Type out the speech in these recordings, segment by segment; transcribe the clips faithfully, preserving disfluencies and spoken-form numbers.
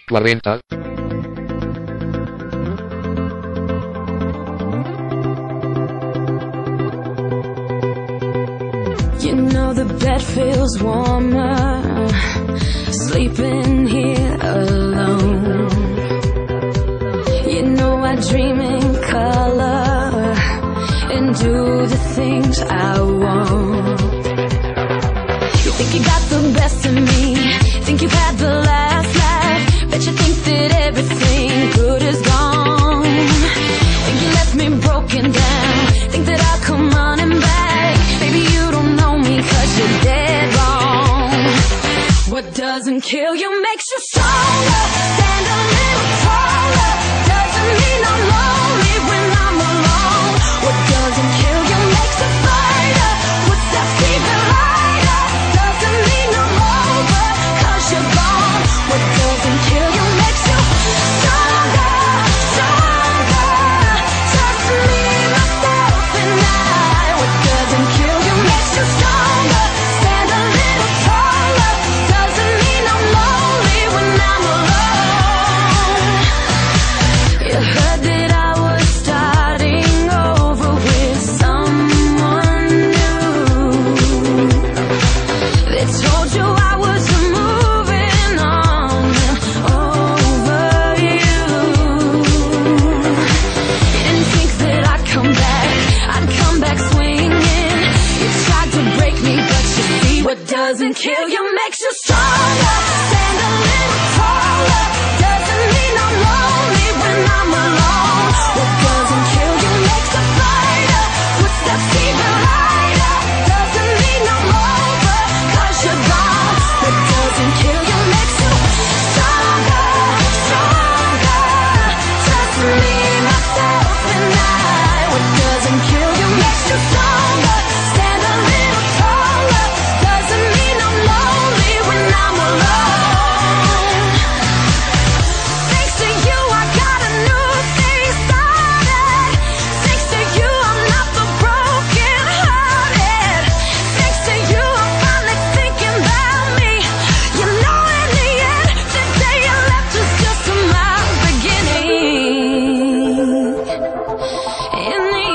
cuarenta. You know the bed feels warmer, sleeping here alone. You know I dream in color and do the things I want. You think you got the best of me, think you've had the last laugh, bet you think that everything good is gone. Think you left me broken down, think that I'll come running back. Baby, you don't know me 'cause you're dead wrong. What doesn't kill you makes you stronger. Stand a little taller. Doesn't mean I'm lonely when I'm alone. What doesn't kill you makes a fighter. Footsteps even lighter. Doesn't mean I'm over 'cause you're gone. What doesn't kill you makes you stronger, stronger. Just me, myself, and I. What doesn't kill you makes you stronger. Stand a little taller. Doesn't mean I'm lonely when I'm alone. You heard that I was starting over with someone new. They told you I was moving on over you. You didn't think that I'd come back, I'd come back swinging. You tried to break me, but you see what doesn't kill you makes you stronger. Stand a little taller. Doesn't mean I'm lonely when I'm alone. What doesn't kill you makes a fighter. Footsteps even lighter. Doesn't mean I'm over 'cause you're gone. What doesn't kill you makes you stronger, stronger. Just me, myself, and I. What doesn't kill you makes you stronger. Stand a little taller. Doesn't mean I'm lonely when I'm alone. Thanks to you, I got a new thing started. Thanks to you, I'm not the broken hearted. Thanks to you, I'm finally thinking about me. You know, in the end, the day you left was just my beginning. In the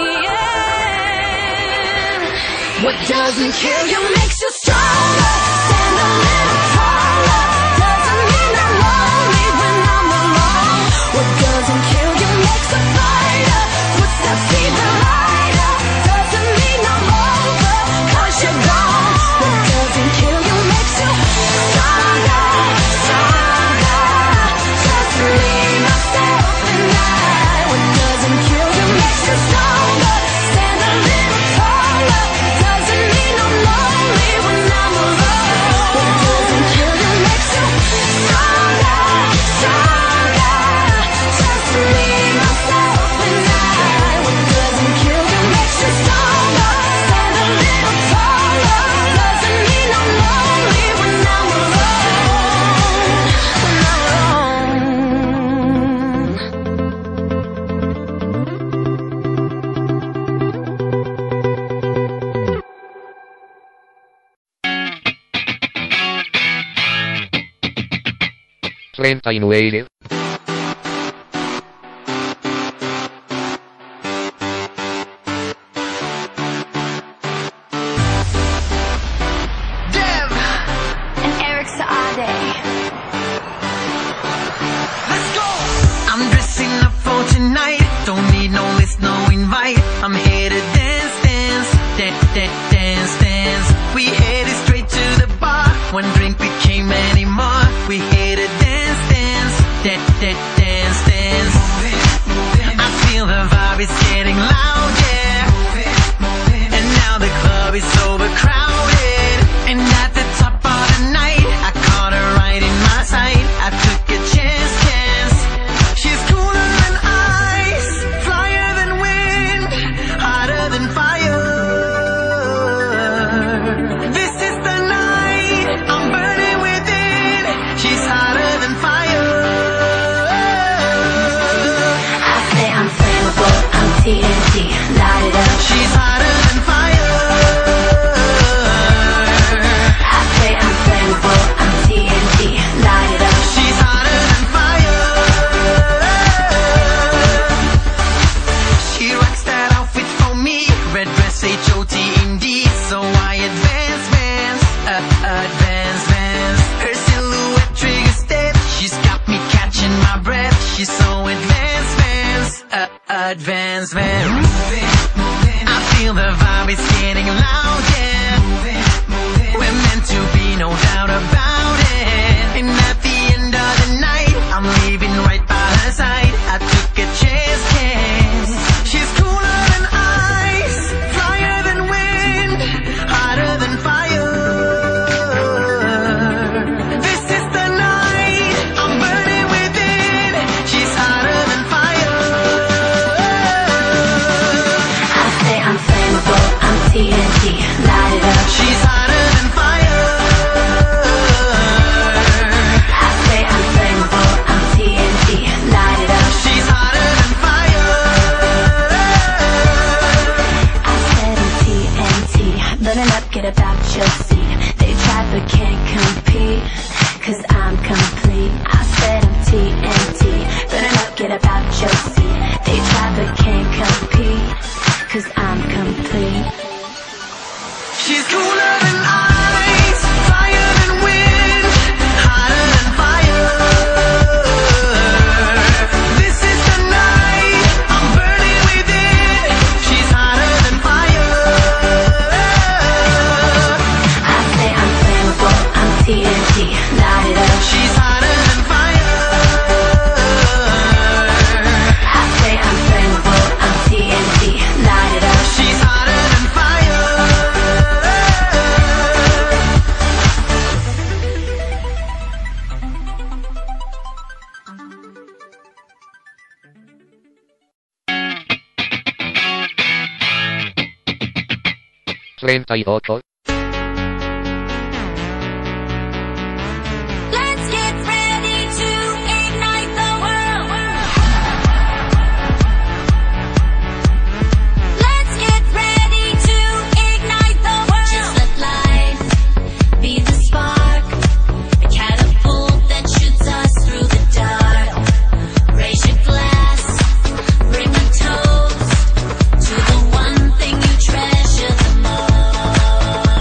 end, what doesn't kill you makes you stronger. Stand a little taller. Doesn't mean I'm lonely when I'm alone. What doesn't kill you makes a fighter. Footsteps even lighter. Doesn't mean I'm over 'cause you're gone. What doesn't kill you makes you stronger, stronger. Just me, myself, and I. What doesn't kill you makes you stronger. Stand a little taller. Doesn't mean I'm lonely when I'm alone. What doesn't kill you makes you stronger, stronger. Just me, myself, and I. What doesn't kill you makes you stronger. Stand a little taller. Doesn't mean I'm lonely when I'm alone. When I'm alone. treinta y nueve. Dev and Eric Saade. Let's go. I'm dressing up for tonight. Don't need no list, no invite. I'm here to dance, dance, dance, dance, dance, dance. We headed straight to the bar. One drink became many more. We here to dance, dance, dance, dance, dance, dance. I feel the vibe is getting loud, yeah. And now the club is overcrowded. And at the top of the night, I caught her right in my sight. I took a chance, chance. She's cooler than ice, flyer than wind, hotter than fire. This is the night I'm burning. dance, man. I feel the vibe is getting loud, yeah. We're meant to be, no doubt about it. And at the end of the night, I'm leaving right by her side. I took a chance, chance. She's cooler than ice, flyer than wind, hotter than fire. This is the night, I'm burning within. She's hotter than fire. I say I'm flammable, I'm T N T, light it up. She's hotter than fire. I say I'm flammable, I'm T N T, light it up. She's hotter than fire. I said I'm T N T, burning up, get about your seat. They try but can't compete, cause I'm complete. I said I'm T N T, burning up, get about your seat. They try but can't compete, cause I'm complete. She's cooler than ice, flyer than wind, hotter than fire. This is the night, I'm burning within. She's hotter than fire. I say I'm flammable, I'm T N T, light it up. She's hotter than fire. I say I'm flammable, I'm T N T, light it up. She's hotter than fire. treinta y ocho. Let's get ready to ignite the world. Let's get ready to ignite the world. Just let life be the spark, a catapult that shoots us through the dark. Raise your glass, bring a toast to the one thing you treasure the most.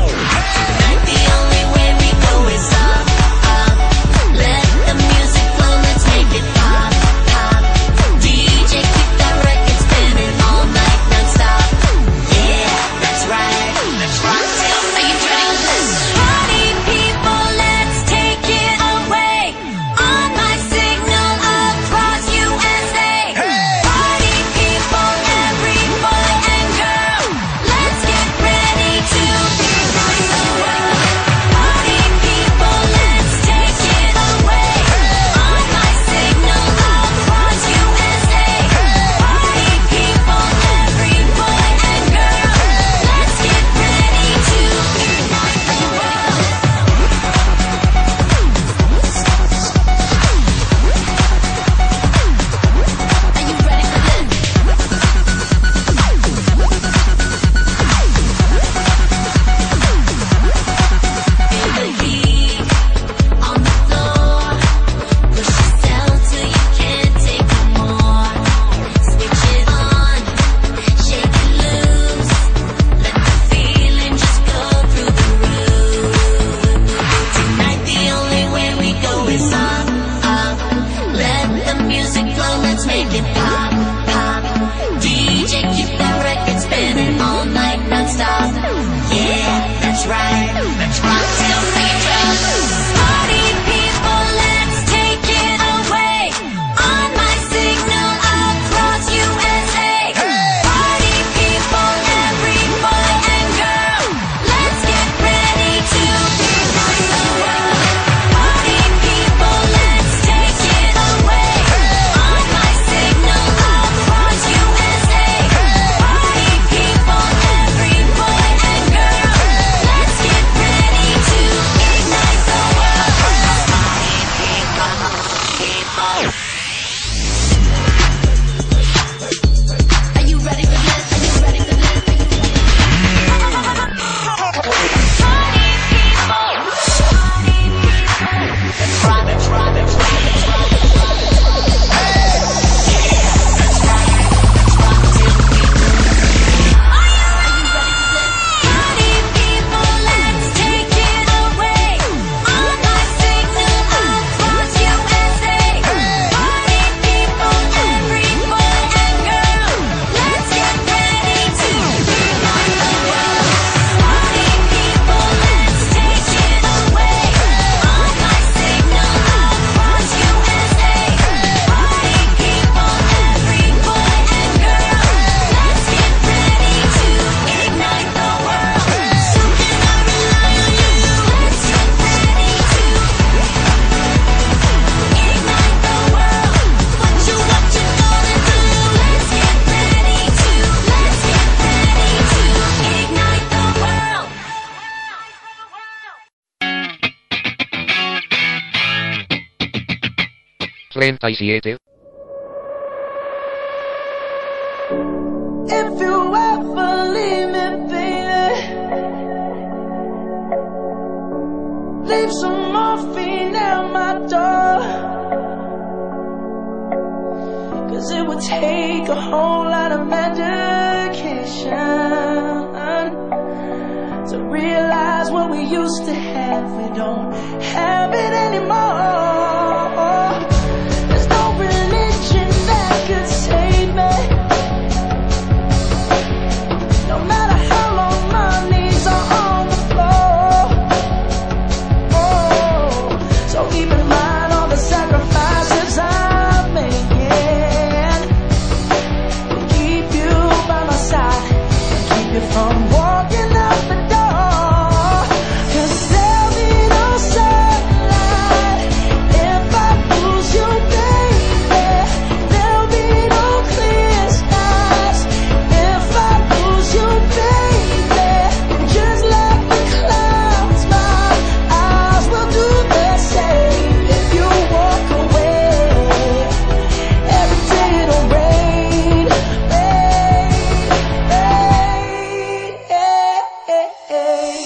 treinta y siete. If you ever leave me, baby, leave some morphine at my door. Cause it would take a whole lot of medication to realize what we used to have, we don't have it anymore. There's no religion that could save me. No matter how long my knees are on the floor. Oh, so keep in mind all the sacrifices I'm making to keep you by my side and keep you from walking out the door. Cause there'll be no sunlight if I lose you, baby. There'll be no clear skies if I lose you, baby. And just like the clouds, my eyes will do the same. If you walk away, every day it'll rain, rain, rain,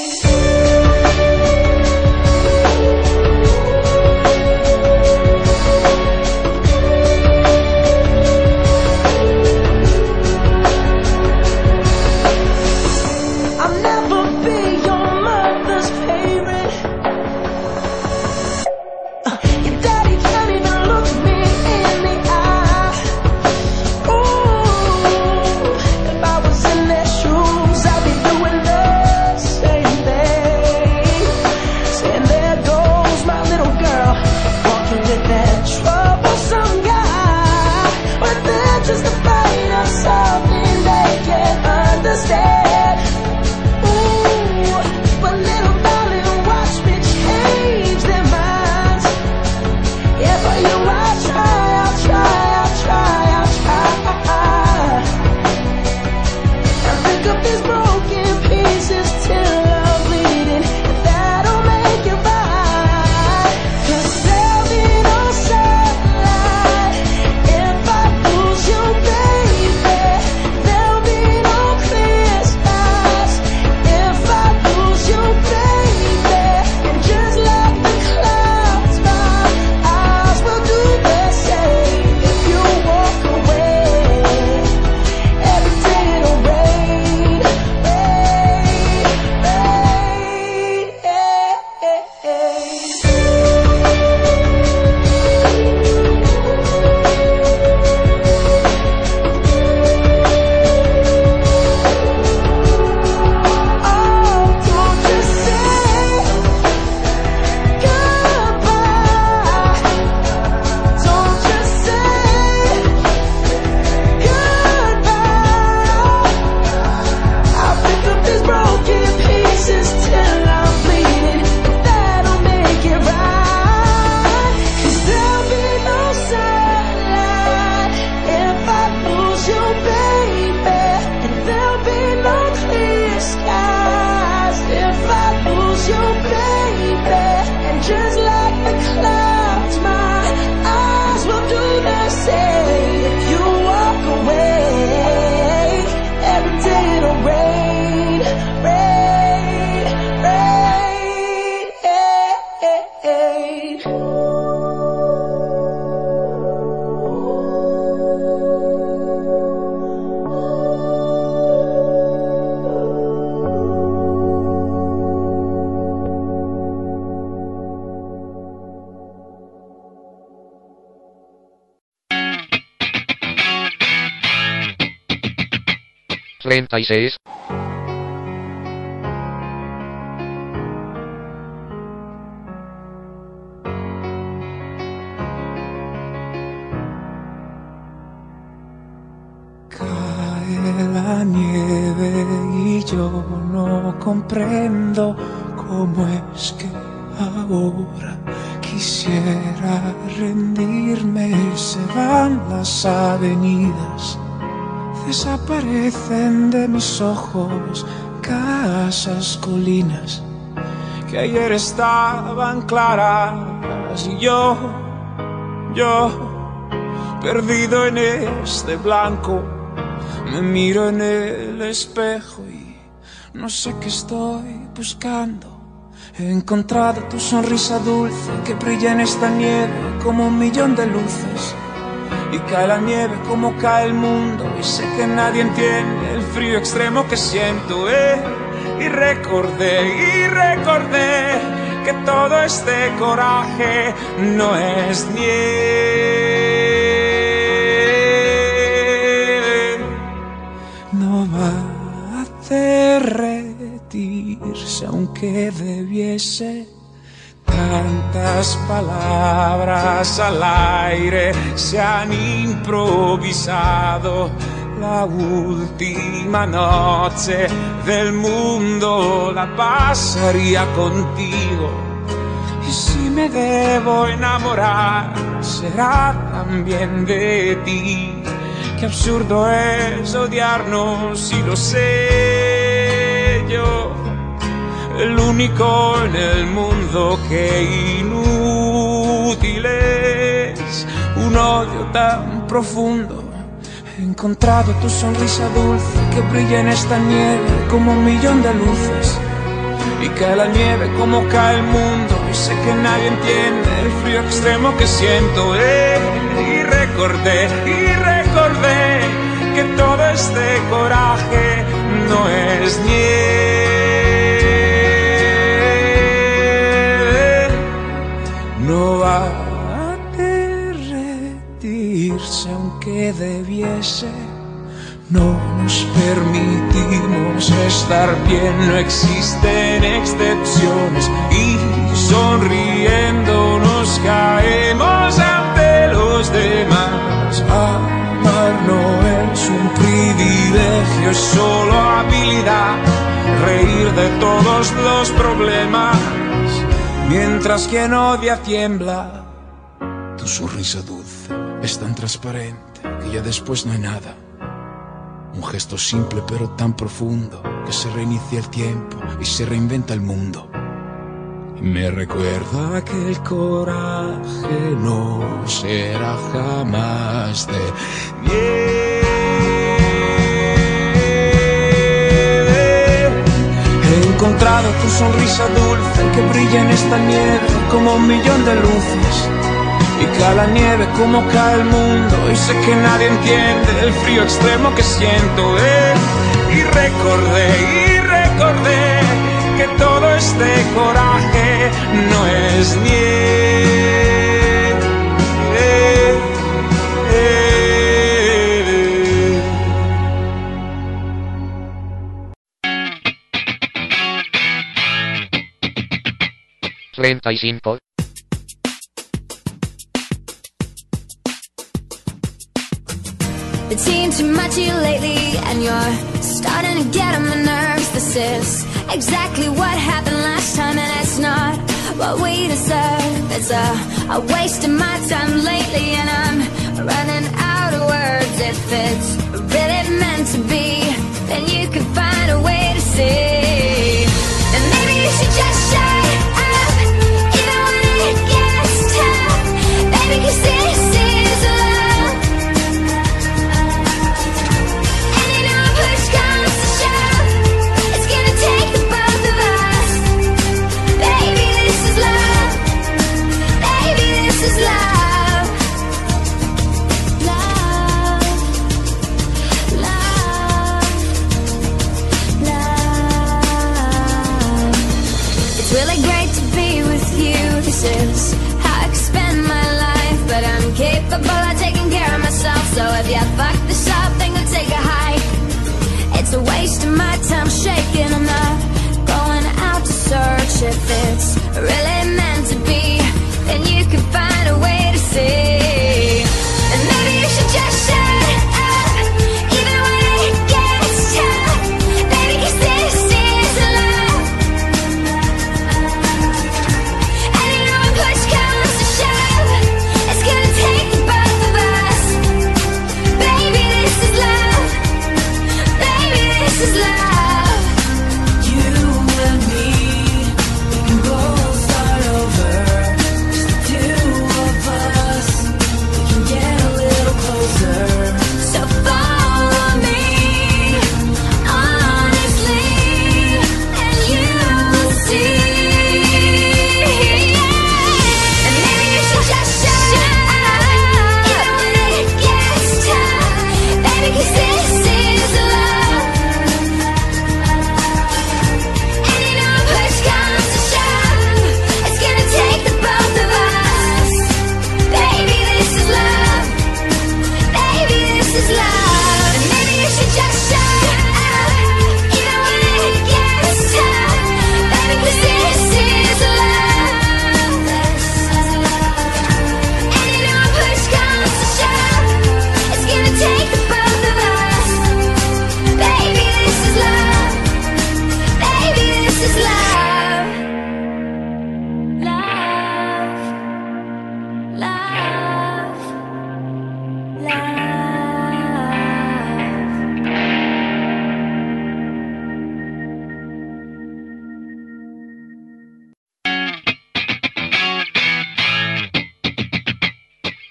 I'll never be your mother's favorite. Your daddy can't even look me in the eye. Ooh, if I was in their shoes, I'd be doing the same thing. Saying there goes my little girl, walking with that troublesome guy. But they're just afraid of something they can't understand. Ooh, but little darling, watch me change their minds. Yeah, for you I'll try, I'll try, I'll try, I'll try. I'll pick up these broken pieces till I'm bleeding, and that'll make it right. Cause there'll be no sunlight if I lose you, baby. There'll be no clear skies if I lose you, baby. And just like the clouds, my eyes will do the same. If you walk away, every day it'll rain, oh, don't just say goodbye. Don't just say goodbye. I'll pick up these broken pieces till I'm bleeding, and that'll make it right. Cause there'll be no sunlight if I lose you, baby. And there'll be no clear skies if I lose you, baby. And just like the clouds, my eyes will do the same. If you walk away, every day it'll rain, rain, rain, rain. treinta y seis. Cae la nieve y yo no comprendo cómo es que ahora quisiera rendirme. Se van las avenidas, desaparecen de mis ojos casas, colinas que ayer estaban claras y yo Yo, perdido en este blanco, me miro en el espejo y no sé qué estoy buscando. He encontrado tu sonrisa dulce que brilla en esta nieve como un millón de luces. Y cae la nieve como cae el mundo y sé que nadie entiende el frío extremo que siento, eh. Y recordé, y recordé que todo este coraje no es nieve. No va a derretirse aunque debiese. Tantas palabras al aire se han improvisado. La última noche del mundo la pasaría contigo. Y si me debo enamorar, será también de ti. Qué absurdo es odiarnos, y lo sé yo. El único en el mundo que inútil es un odio tan profundo. He encontrado tu sonrisa dulce que brilla en esta nieve como un millón de luces. Y cae la nieve como cae el mundo y sé que nadie entiende el frío extremo que siento, eh. Y recordé, y recordé que todo este coraje no es nieve. No va a derretirse aunque debiese. No nos permitimos estar bien, no existen excepciones. Y sonriendo nos caemos ante los demás. Amar no es un privilegio, es solo habilidad. Reír de todos los problemas mientras quien odia tiembla. Tu sonrisa dulce es tan transparente que ya después no hay nada. Un gesto simple pero tan profundo que se reinicia el tiempo y se reinventa el mundo. Y me recuerda que el coraje no será jamás de nieve. He encontrado tu sonrisa dulce que brilla en esta nieve como un millón de luces. Y cae la nieve como cae el mundo y sé que nadie entiende el frío extremo que siento, eh. Y recordé, y recordé que todo este coraje no es nieve, eh, eh. treinta y cinco. Been seeing too much of you lately, and you're starting to get on my nerves. This is exactly what happened last time, and it's not what we deserve. It's a, a waste of my time lately, and I'm running out of words. If it's really meant to be, then you can find a way to see. And maybe you should just shut up, even when it gets tough. Baby, 'cause this is love. So if you fuck this up, then go take a hike. It's a waste of my time shaking. I'm not going out to search. If it's really meant to be, then you can find a way to see. And maybe you should just shut up, even when it gets tough. Baby, 'cause this is love. And you know when push comes to shove, it's gonna take the both of us. This is love. You and me, we can both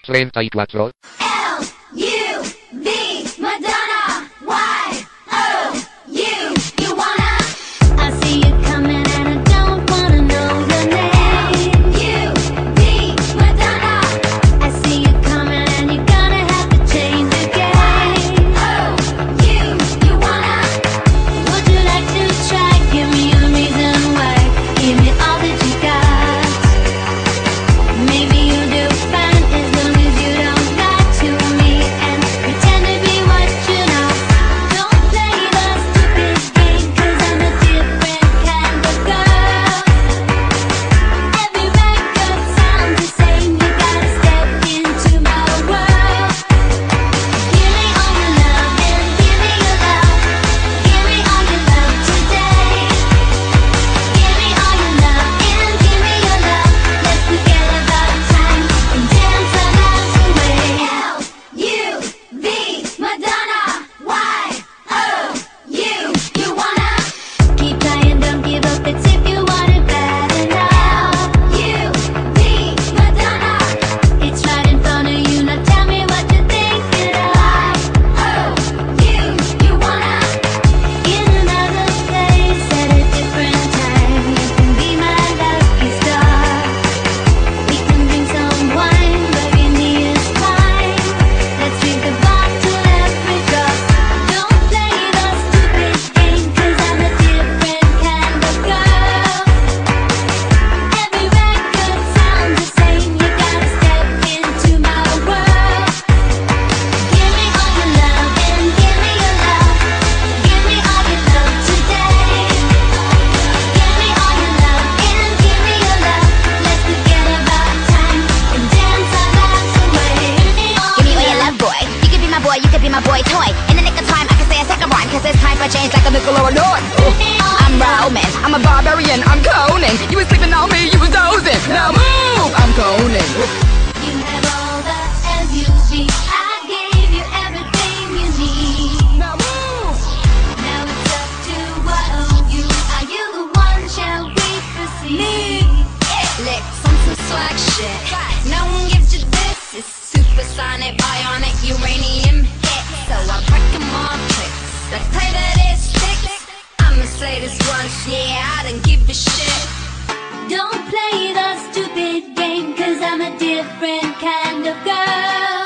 treinta y cuatro. L, U, V, Madonna. Y, O, U, you wanna? I see you coming and I don't wanna know the name. U, V, Madonna. I see you coming and you're gonna have to change the game. O, U, you wanna? Would you like to try? Give me a reason why. Give me all that you got. Maybe you'll do fine as long as you don't lie to me and pretend to be what you're not. Don't play the stupid game, 'cause I'm a different kind of girl. Every record sounds the same, you gotta step into my world. Give me all your love and give me your love. Give me all your love today. Give me all your love and give me your love. Let's forget about time and dance our lives away. L, U, V, Madonna. Y, O, U, you wanna? Keep trying, don't give up, it's if you want it bad enough. U, V, Madonna. It's right in front of you, now tell me what you're thinking of. O, U, you wanna? In another place at a different time, you can be my lucky star. We can drink some wine, burgundy is fine. Let's drink the bottle every drop. Don't play the stupid game, 'cause I'm a different kind of girl. Every record sounds the same, you gotta step into my world. Give me all your love and give me your love. Give me all your love today. Give me all your love and give me your love. Let's forget about time and dance our lives away. Give me all your love, boy. You can be my boy, you can be my boy toy. In the nick of time, I can say a second rhyme, 'cause it's time for change like a nickel or a note. I'm Roman, I'm a barbarian, I'm Conan. You was sleeping on me, you was dozing. Now move, I'm Conan. You have all the L U V. I gave you everything you need. Now move. Now it's up to what of you. Are you the one? Shall we proceed? Licks on some swag shit. No one gives you this. It's supersonic, bionic, uranium hit. So I break them all tricks. Like play that it sticks. I'ma say this once, yeah, I don't give a shit. Don't play the stupid game, 'cause I'm a different kind of girl.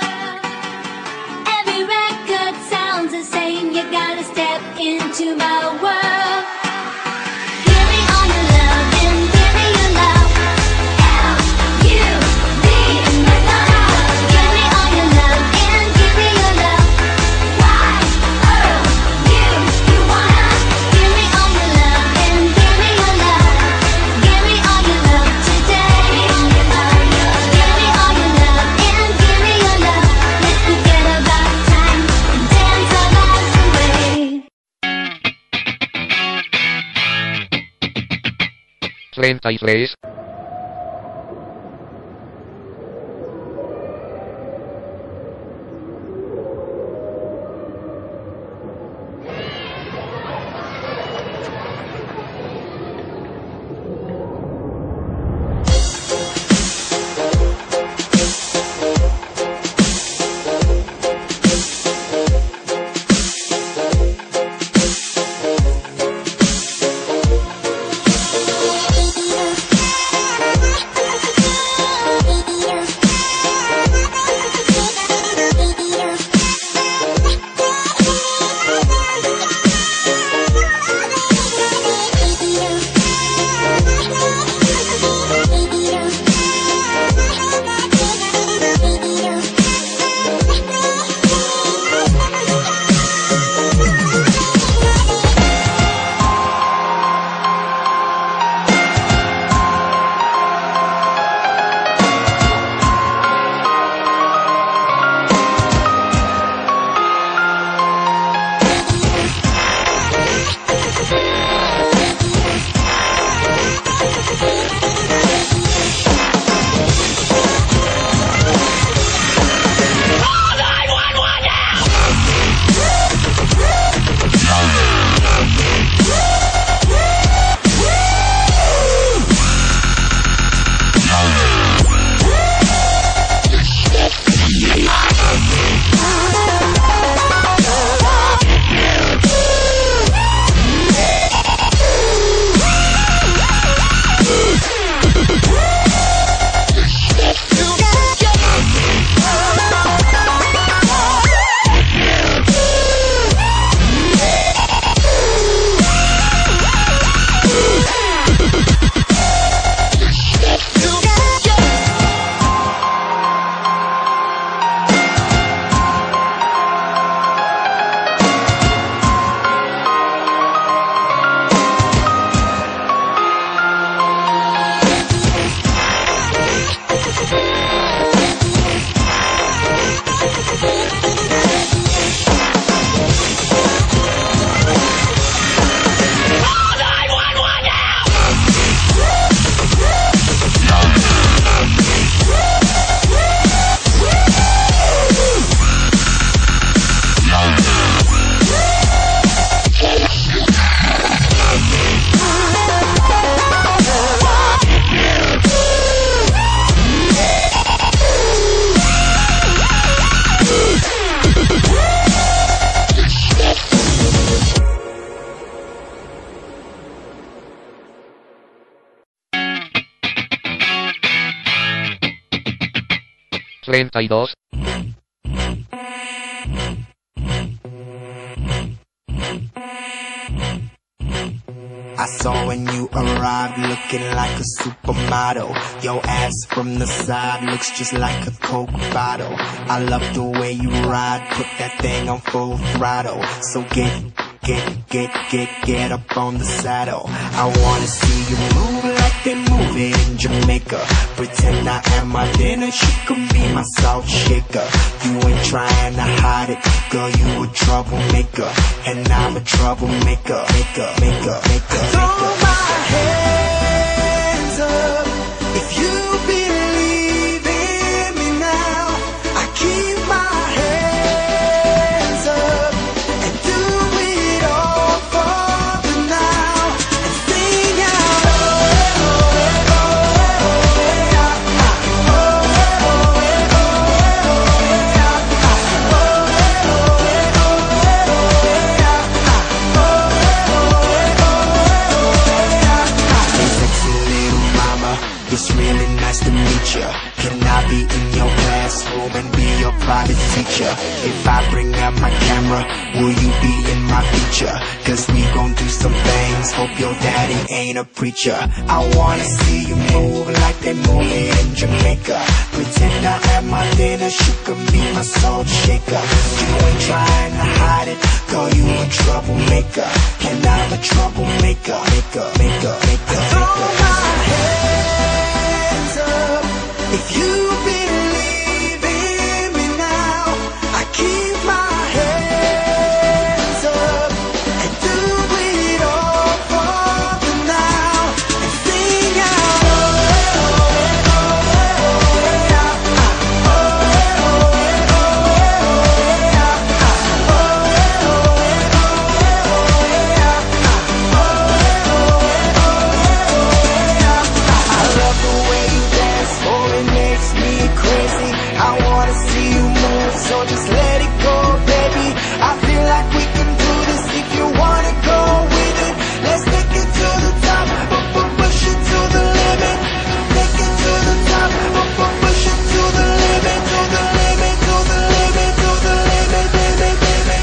Every record sounds the same, you gotta step into my world. Give me all your love and give me your love. L, U, V, Madonna. Give me all your love and give me your love. Y, O, U, you wanna? Give me all your love and give me your love. Give me all your love today. Give me all your love and give me your love. Let's forget about time and dance our lives away. treinta y tres. treinta y dos. I saw when you arrived looking like a supermodel. Your ass from the side looks just like a Coke bottle. I love the way you ride, put that thing on full throttle. So get, get, get, get, get up on the saddle. I wanna see you move like they move it in Jamaica. Pretend I am my dinner, she could be my salt shaker. You ain't trying to hide it, girl, you a troublemaker. And I'm a troublemaker, maker, maker, maker. Throw my hands up if you believe in me now. I keep my hands up and do it all for the now. And sing out, oh, oh, oh, oh, it's really nice to meet ya. Can I be in your classroom and be your private teacher? If I bring out my camera, will you be in my feature? Cause we gon' do some things, hope your daddy ain't a preacher. I wanna see you move like they move it in Jamaica. Pretend I have my dinner, she could be my salt shaker. You ain't trying to hide it, girl, you a troublemaker. And I'm a troublemaker, maker, maker, maker, maker. If you believe in me now, I keep my hands up and do it all for the now. And sing out, oh, oh, oh, oh, I love the way you dance, oh, it makes me crazy. I wanna see you move, so just let it go, baby. I feel like we can do this if you wanna go with it. Let's take it to the top, but push it to the limit. Take it to the top, but push it to the limit, to the limit, to the limit, to the limit, limit, limit.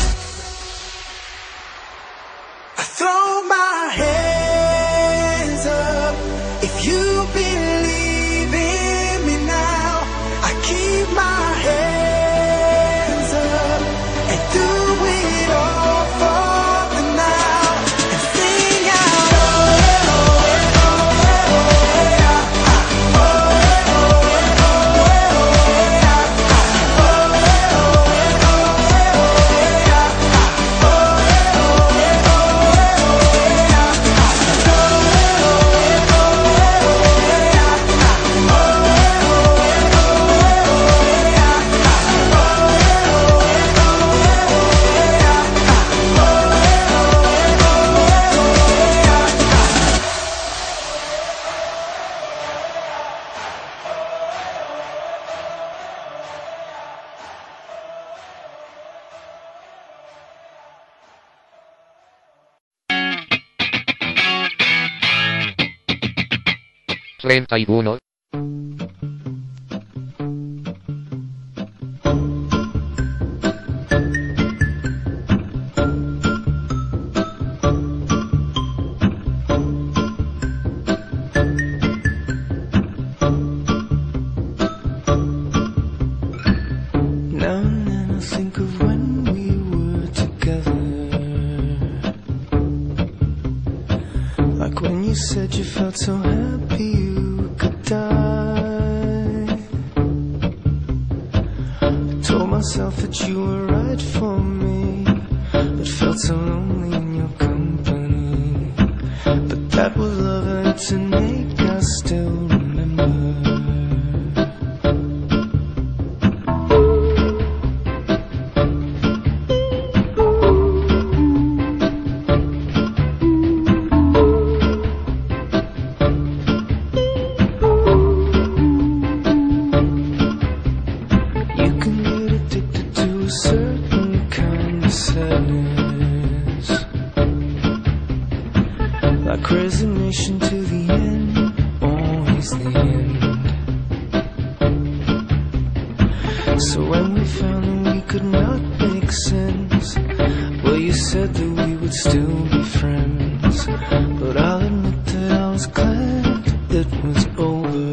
I throw my hands up if you believe in me now. I keep my hands up and do it all for the now. And sing out, oh, oh, treinta y uno. Now and then I think of when we were together, like when you said you felt so happy you could die. I told myself that you were right for me, but felt so lonely in your company. But that was love and to make us still remember. Like resignation to the end, always So when we found that we could not make sense, well, you said that we would still be friends. But I'll admit that I was glad it was over.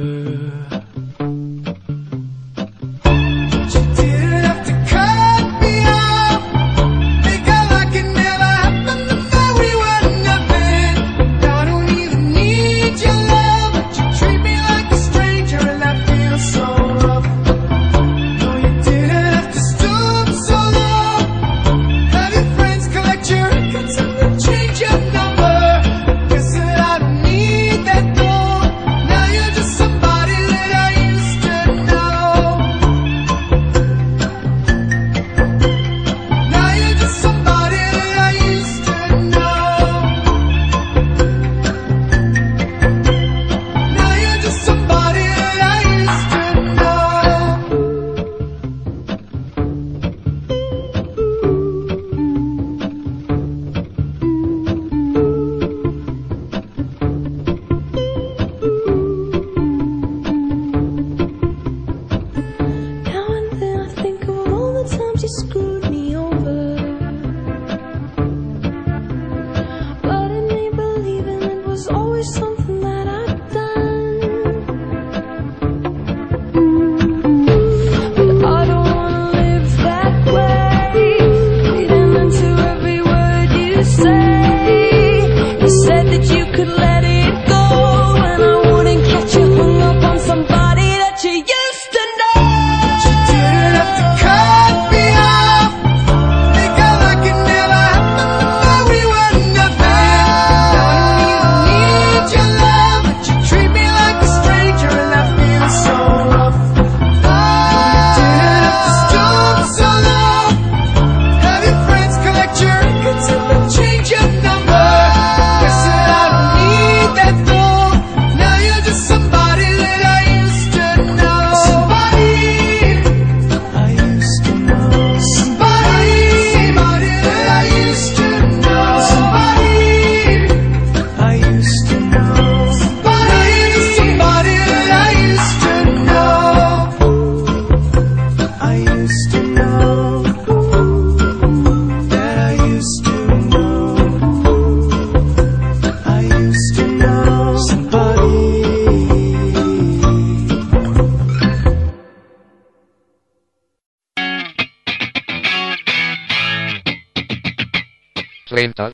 Lenta.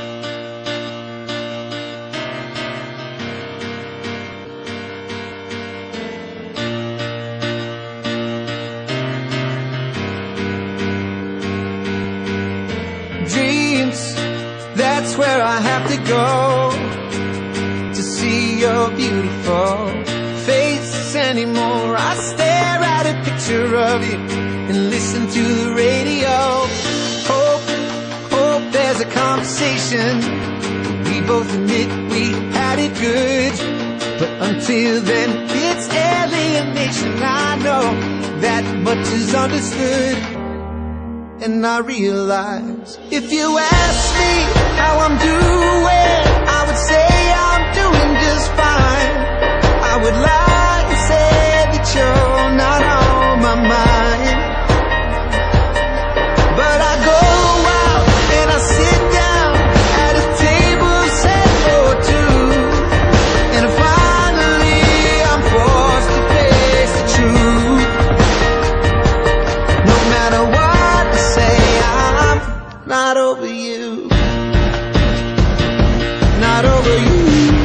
Dreams, that's where I have to go to see your beautiful face anymore. I stare at a picture of you and listen to the radio. Hope, hope there's a conversation. We both admit we had it good, but until then it's alienation. I know that much is understood. And I realize if you ask me how I'm doing, I would say I'm doing just fine. I would lie and say that you're not on my mind. But I go out and I sit down at a table set for two, and finally I'm forced to face the truth. No matter what, not over you, not over you.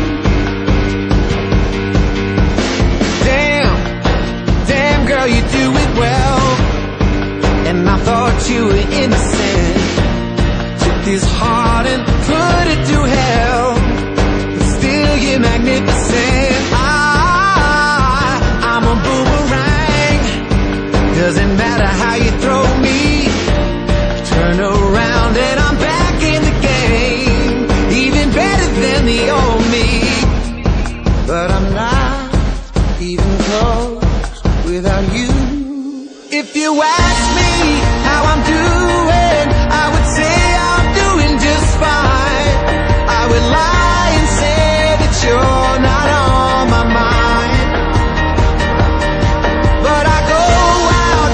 Damn, damn girl, you do it well. And I thought you were innocent. Took this heart and put it to hell, but still you're magnificent. I, I'm a boomerang. Doesn't matter how you throw me, turn around and I'm back in the game, even better than the old me. But I'm not even close without you. If you ask me how I'm doing, I would say I'm doing just fine. I would lie and say that you're not on my mind. But I go out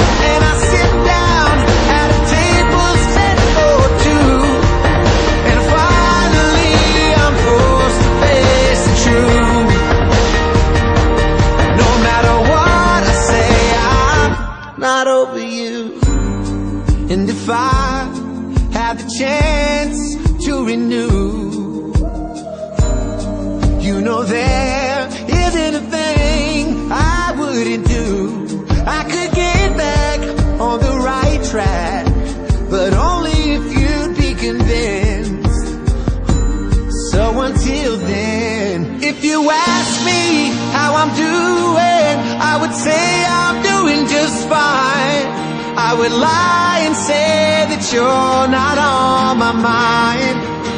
And if I had the chance to renew, you know there isn't a thing I wouldn't do. I could get back on the right track, but only if you'd be convinced. So until then, if you ask me how I'm doing, I would say I'm doing just fine. I would lie and say that you're not on my mind.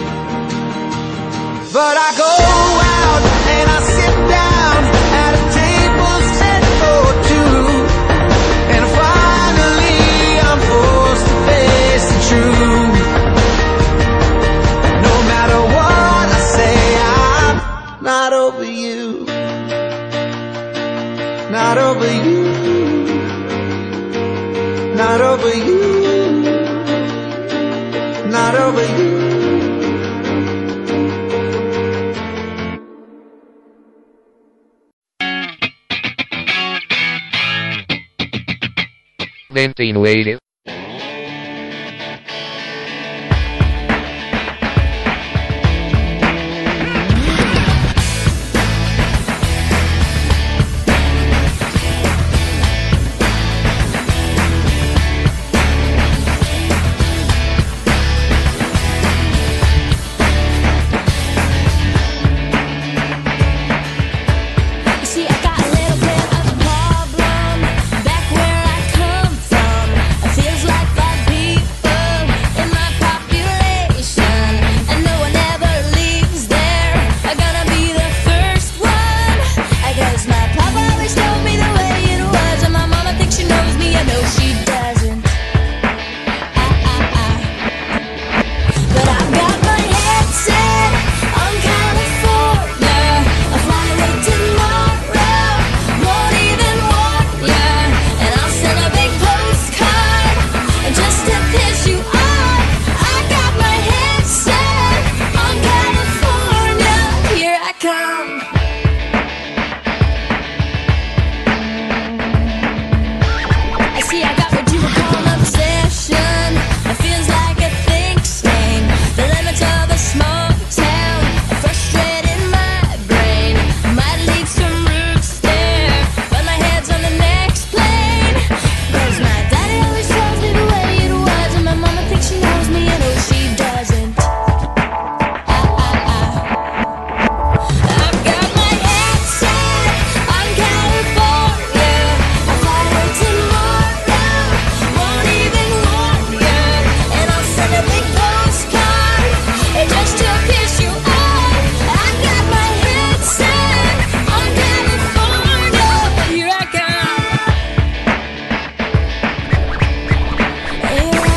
But I go out and I sit down at a table set for two, and finally I'm forced to face the truth. No matter what I say, I'm not over you. Not over you. Not over you. Not over you. veintinueve. See, I got a little bit of a problem back where I come from. It feels like five people in my population, and no one ever leaves there. I'm gonna be the first one. I guess my papa always told me the way it was, and my mama thinks she knows me. I know she doesn't. Ah, ah, ah. But I've got my head set on California. I'll fly away tomorrow, won't even warn ya, and I'll send a big postcard just to piss you off. I got my head set on California. Here I come. I see I got what you would call an obsession. It feels like a think tank. The limits of a small town are frustrating my brain. Might leave some roots there, but my head's on the next plane. 'Cause my daddy always tells me the way it was, and my mama thinks she knows me. I know she doesn't. Ah, ah, ah. I've got my head set on California. I'll fly away tomorrow, won't even warn ya, and I'll send a big postcard just to piss you off. I got my head set on California. Here I come. Here I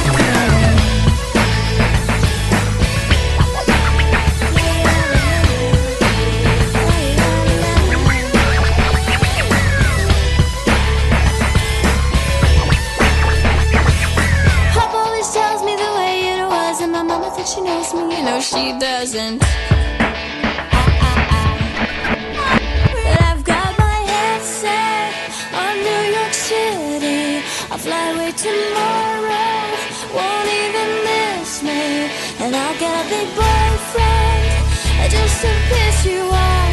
Pop always tells me the way it was, and my mama thinks she knows me. You know she doesn't. Ah, ah, ah. But I've got my head set on New York City. I'll fly away tomorrow, won't even miss me, and I'll get a big boyfriend just to piss you off.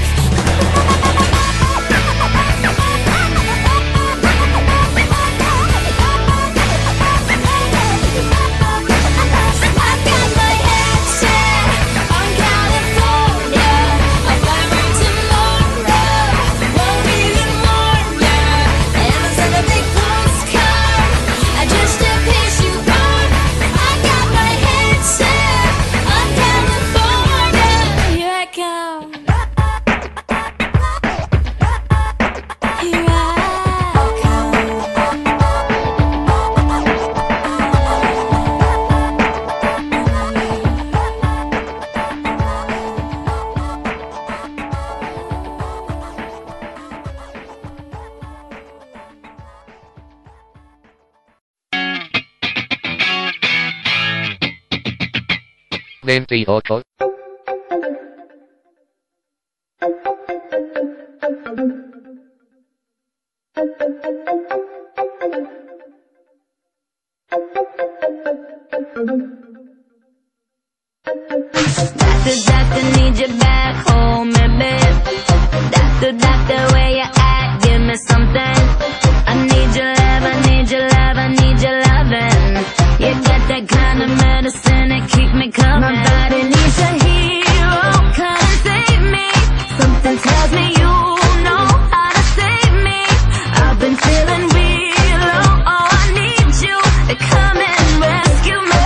I've got my head set on California. I'll fly away tomorrow, won't even warn ya, and I'll send a big postcard just to piss you off. I got my head set on California. Here I come. Here I veintiocho. Doctor, doctor, need you back home, baby. Doctor, doctor, where you at? Give me something. I need your love, I need your love, I need your loving. You got that kind of medicine that keep me coming. My body needs a hero, come and save me. Something tells me you know how to save me. I've been feeling real low, oh, I need you to come and rescue me.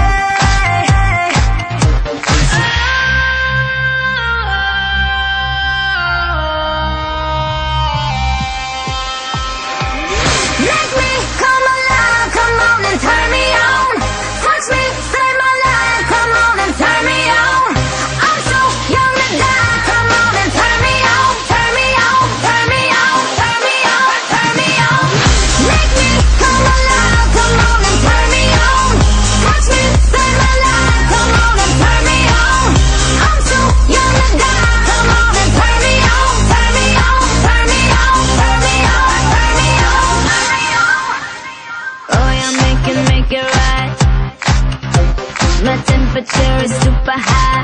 Make me come alive, come on and turn me on. Touch me, save my life, come on and turn me on. I'm so young to die, come on and turn me on. Turn me on, turn me on, turn me on, turn me on. Make me come alive, come on and turn me on. Touch me, save my life, come on and turn me on. I'm so young to die, come on and turn me on. Turn me on, turn me on, turn me on, turn me on, turn me on. Oh, yeah, make it, make it right. My temperature is super high.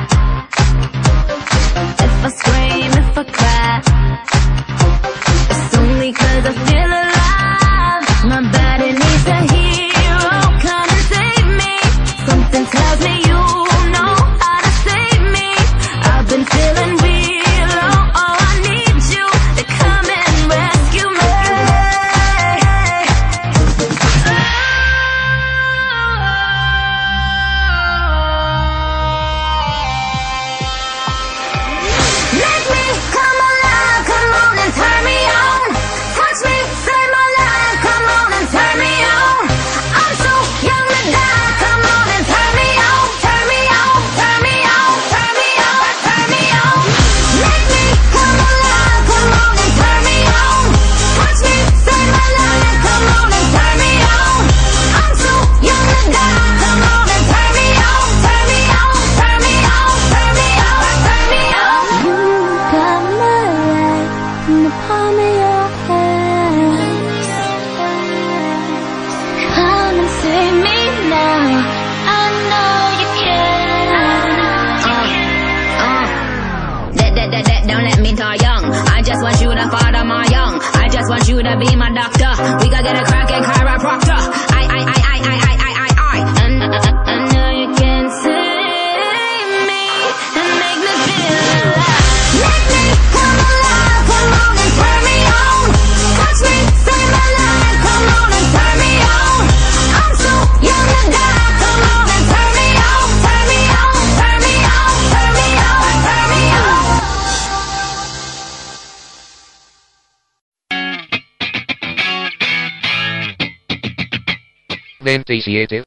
If I scream, if I cry, it's only 'cause I feel alive. My body needs a hero, come and save me. Something tells me you know how to save me. I've been feeling real low, oh, I need you to come and rescue me. Make me come alive, come on and turn me on. Touch me, save my life, come on and turn me on. I'm so young to die, come on and turn me on. Turn me on, turn me on, turn me on, turn me on. Make me come alive, come on and turn me on. Touch me, save my life, come on and turn me on. I'm so young to die, come on and turn me on. Turn me on, turn me on, turn me on, turn me on. You got my life in the palm of your hands. Come and save me now. I know you can. Uh, uh. That, that, that, that, don't let me die young. I just want you to father my young. I just want you to be my doctor. We gotta get a cracking chiropractor. I, I, I, I, I, I, I, I, I. I, I, I know you can save me and make me feel alive. Make me come alive, come on and turn me on. Touch me, save my life, come on and turn me on. I'm so young to die, come on and turn me on. Turn me on, turn me on, turn me on, turn me on. veintisiete.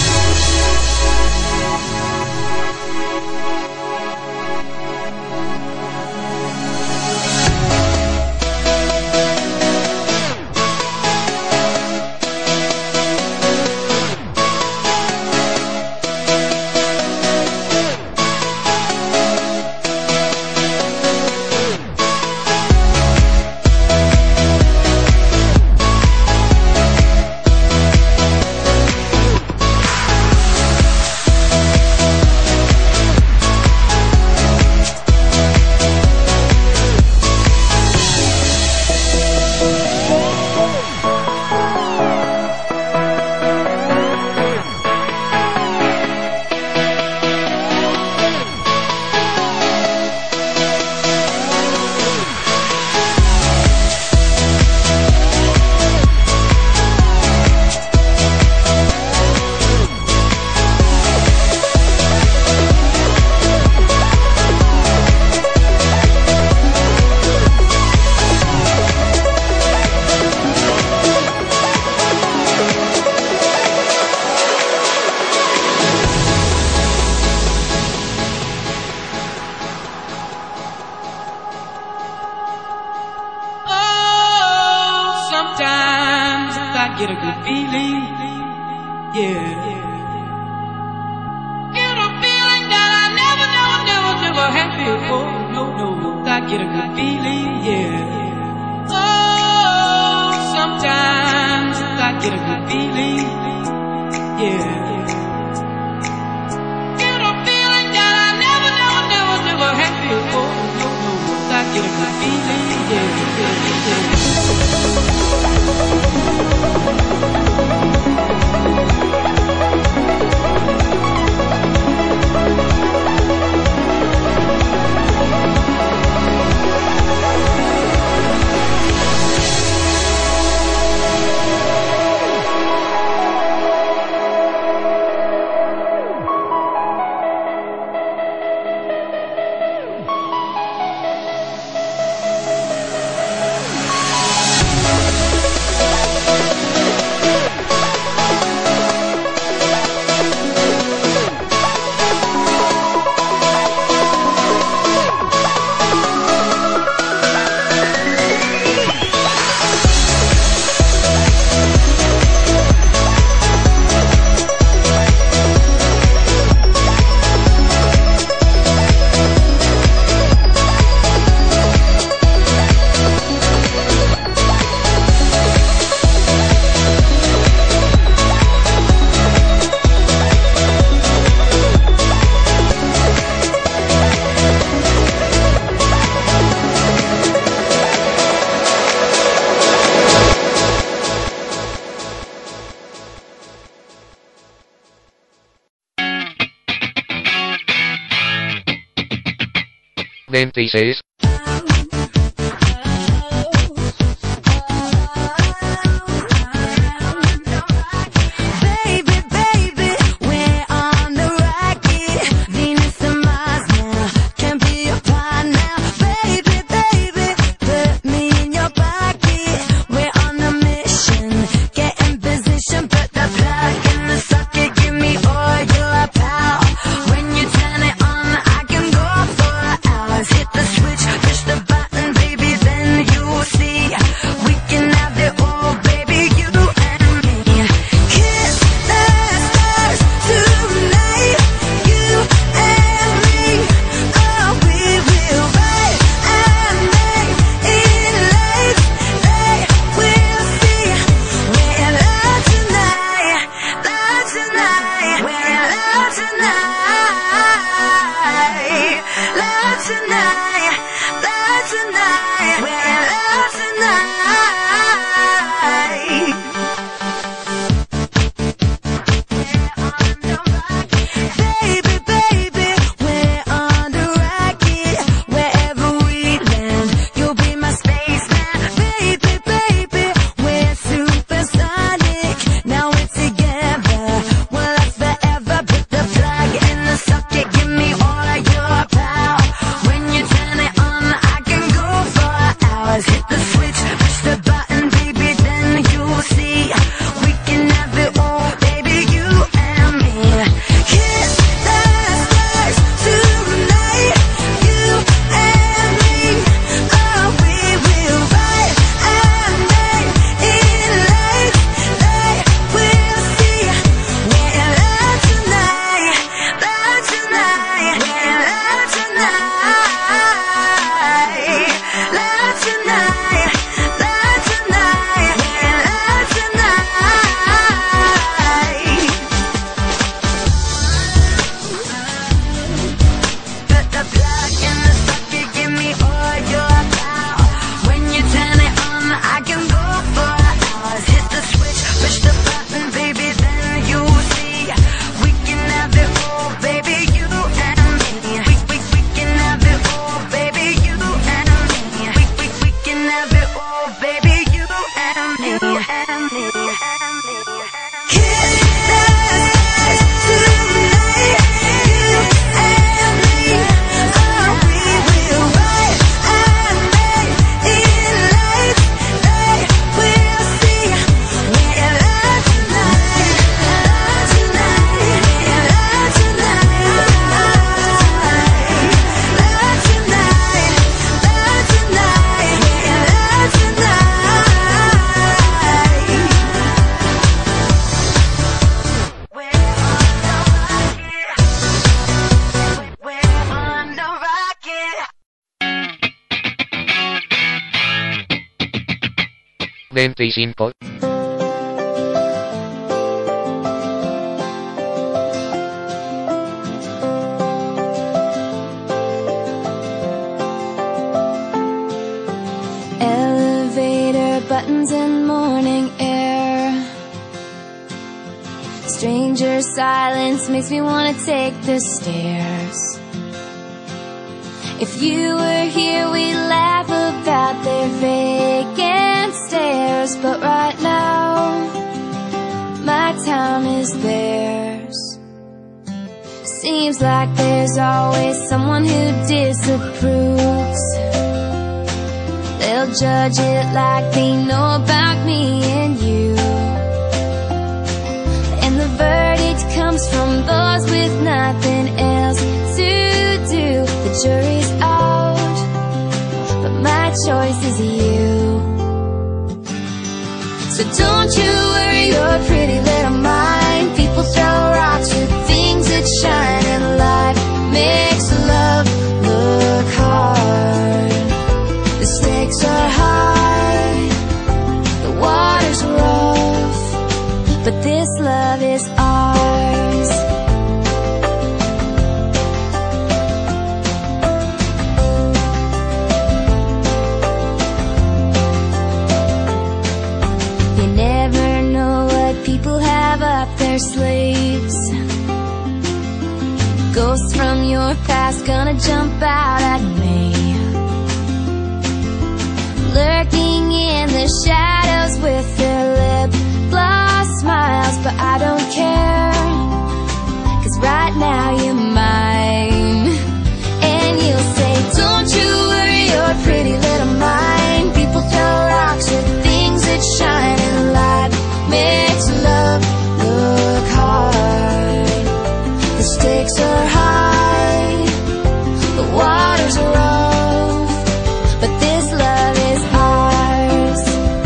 get a good feeling, yeah. Get a feeling that I never, never, never, never had before. No, no, I get a good feeling, yeah. Oh, sometimes I get a good feeling. veintiséis. veinticinco. buttons and morning air. Stranger silence makes me wanna take the stairs. If you were here, we'd laugh about their vacant stares. But right now, my time is theirs. Seems like there's always someone who disapproves. They'll judge it like they know about me and you. And the verdict comes from those with nothing else to do. The jury's out, but my choice is you. So don't you worry your pretty little mind. People throw rocks with things that shine, and life makes love look hard. The stakes are high, the water's rough, but this love is ours. You never know what people have up their sleeves. Ghosts from your past gonna jump out at me, lurking in the shadows with their lip gloss smiles. But I don't care, 'cause right now you're mine. And you'll say, don't you worry your pretty little mind. People throw rocks with things that shine, and light makes love look hard. The stakes are high, the water's rough, but this love is ours.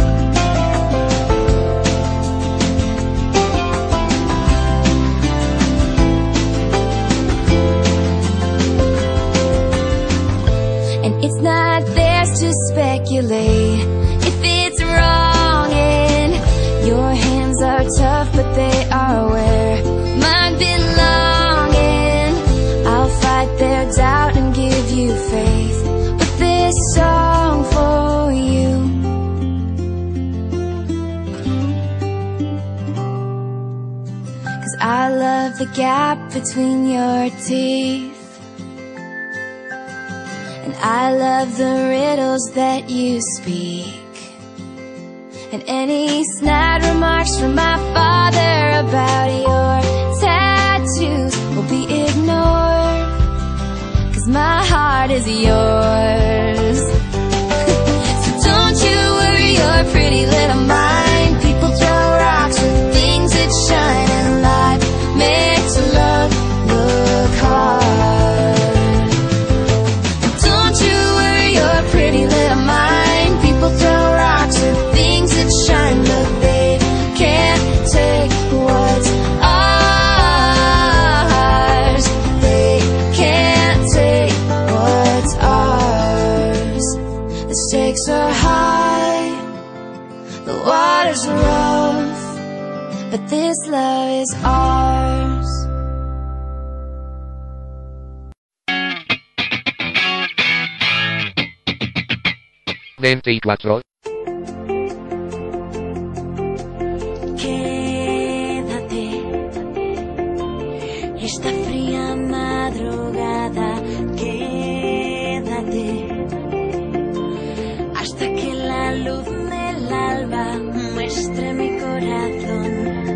And it's not theirs to speculate if it's wrong, and your hands are tough, but they are where mine belong. And I'll fight their doubt and give you faith with this song for you. 'Cause I love the gap between your teeth, and I love the riddles that you speak, and any snide remarks from my father about your tattoos will be ignored, 'cause my heart is yours. So don't you worry your pretty little mind. People throw rocks with things that shine, and life makes love look hard. Don't you worry your pretty little mind. People throw rocks with things that shine, but they can't take what's ours. They can't take what's ours. The stakes are high, the water's rough, but this love is ours. veinticuatro. Quédate esta fría madrugada, quédate hasta que la luz del alba muestre mi corazón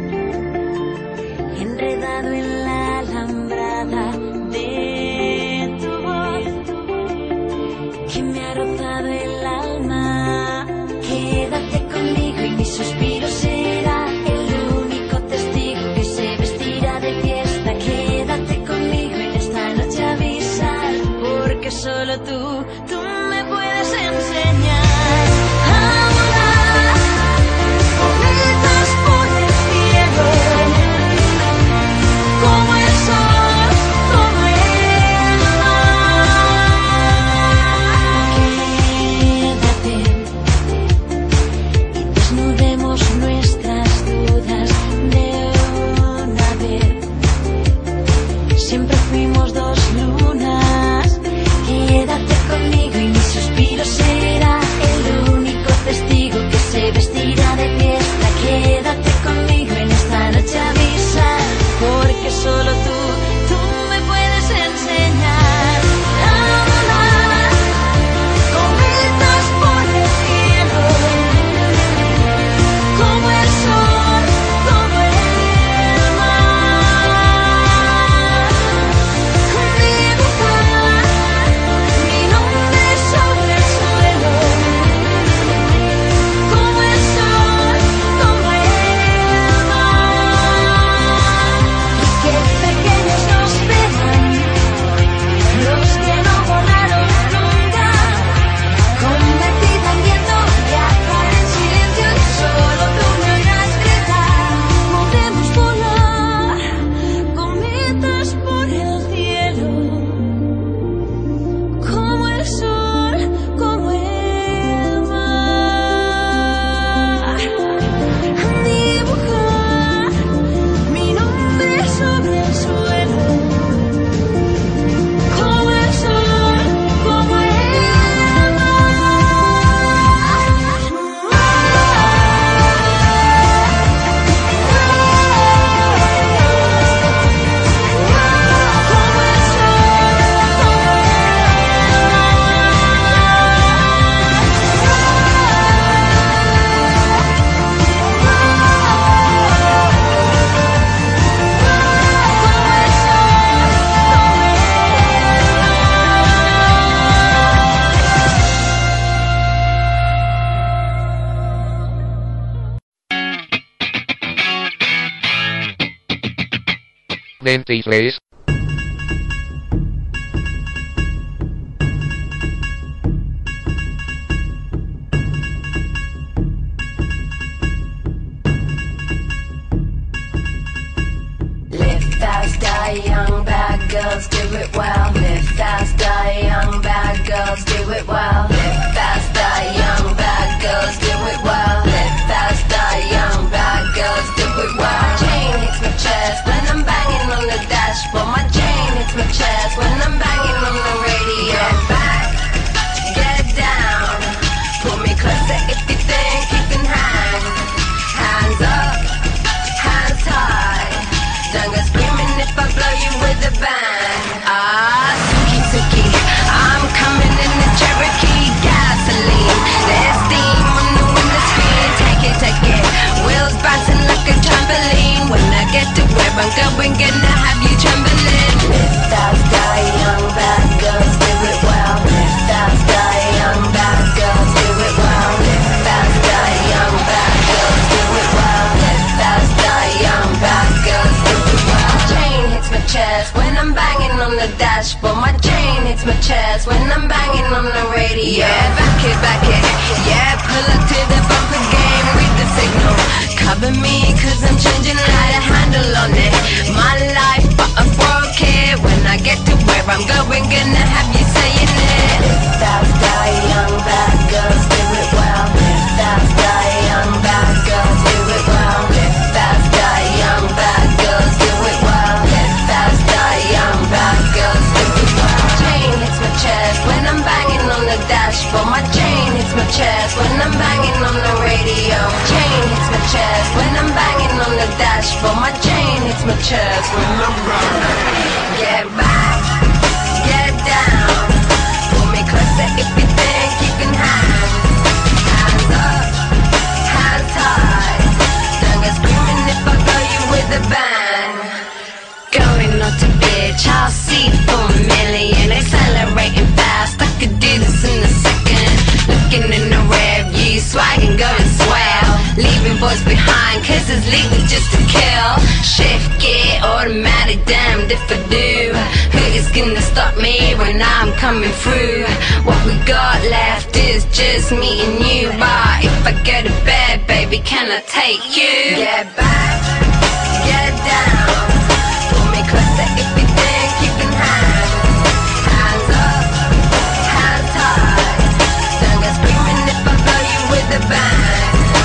enredado en la alambrada de tu voz que me ha rozado el alma. veintitrés. Live fast, die young, bad girls do it well. Live fast, die young, bad girls do it well. Live fast, die young, bad girls do it well. Live fast, die young, bad girls do it well. My chain hits my chest when I'm banging on the dashboard. My chain hits my chest when I'm banging on the radio. Get back, get down, pull me closer if you think you can hang. Hands up, hands high. Don't go screaming if I blow you with a bang. Ah, Suki Suki, I'm coming in the Cherokee gasoline. There's steam on the window screen. Take it, take it. Wheels bouncing like a trampoline. When I get to where I'm going, gonna have you trembling. Live fast, die young, bad girls do it well. Live fast, die young, bad girls do it well. Live fast, die young, bad girls do it well. Live fast, die young, bad girls do it well. My chain hits my chest when I'm banging on the dashboard. My chain hits my chest when I'm banging on the radio. Yeah, back it, back it. Yeah, pull up to the bumper game, read the signal. Cover me cause I'm changing light, a handle on it. My life, but I broke it. When I get to where I'm going, gonna have you saying it. Live fast, die young, bad girls do it well. Live fast, die young, bad girls do it well. Live fast, die young, bad girls do it well. Live fast, die young, bad girls do it well. My chain hits my chest when I'm banging on the dashboard. My chain hits my chest when I'm banging on the radio. My chain hits my chest when I'm banging on the dashboard. My chain hits my chest when I'm banging. Get back, get down, pull me closer if you think you can hang. Hands up, hands high. Don't go screaming if I blow you with a bang. Going on to bitch, I'll see for a million. Accelerating fast, I could do this in a second. Looking in the rear view, swagging, going swell. Leaving boys behind, cause it's legal just to kill. Shift gear, automatic, damned if I do. Who is gonna stop me when I'm coming through? What we got left is just me and you. But if I go to bed, baby, can I take you? Get back, get down, pull me closer if you think you can hang. Hands up, hands high. Don't go screaming if I blow you with a bang.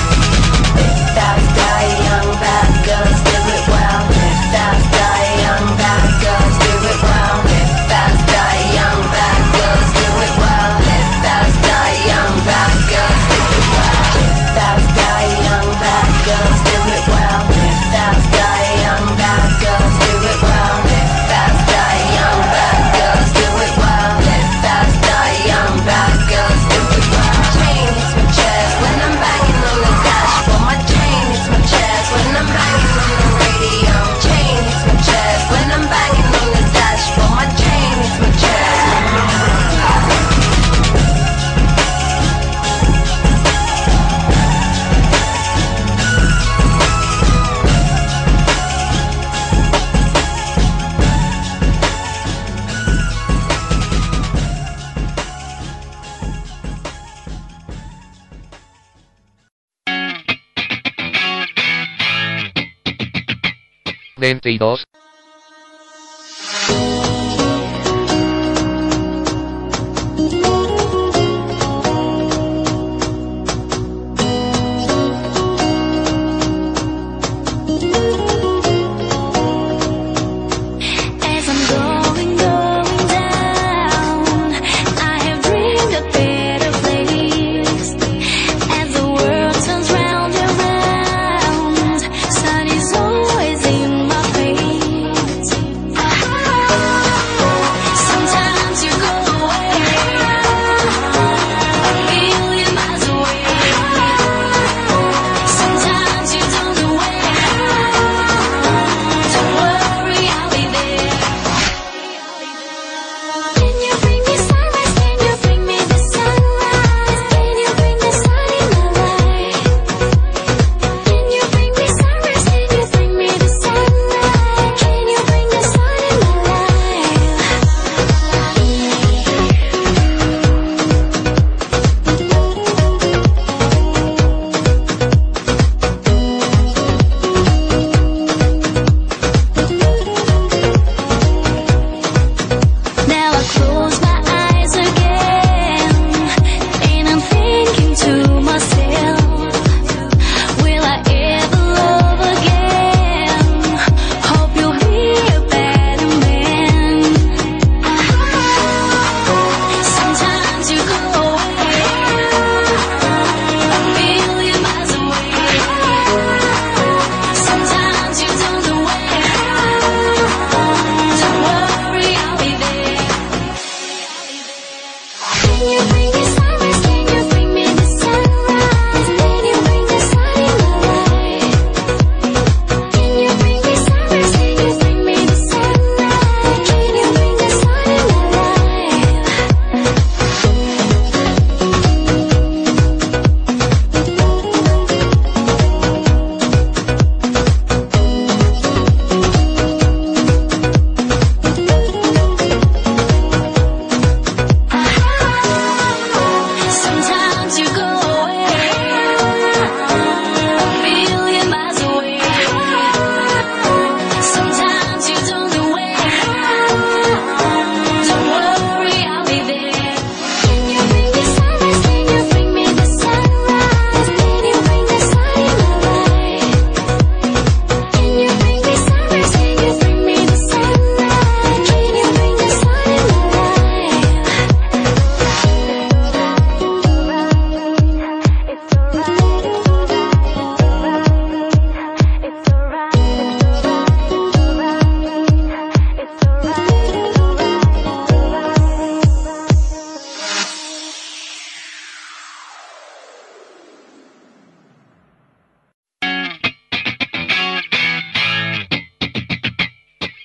Live fast, die young, bad girls do it well. Live fast, die young, bad girls do it well. Live fast, die young, bad girls do it well. Live fast, die young, bad girls do it well. Live fast, die young, bad girls do it well. Live fast, die young, bad girls do it well. Live fast, die young, bad girls do it well. Live fast, die young, bad girls do it well. My chain hits my chest when I'm banging on the dashboard. My chain hits my chest when I'm banging on the radio. My chain hits my chest when I'm banging on the dashboard. My chain hits my chest when I'm banging. veintidós. As I'm going, going down, I have dreamed a better place. As the world turns round and round, sun is always in my face.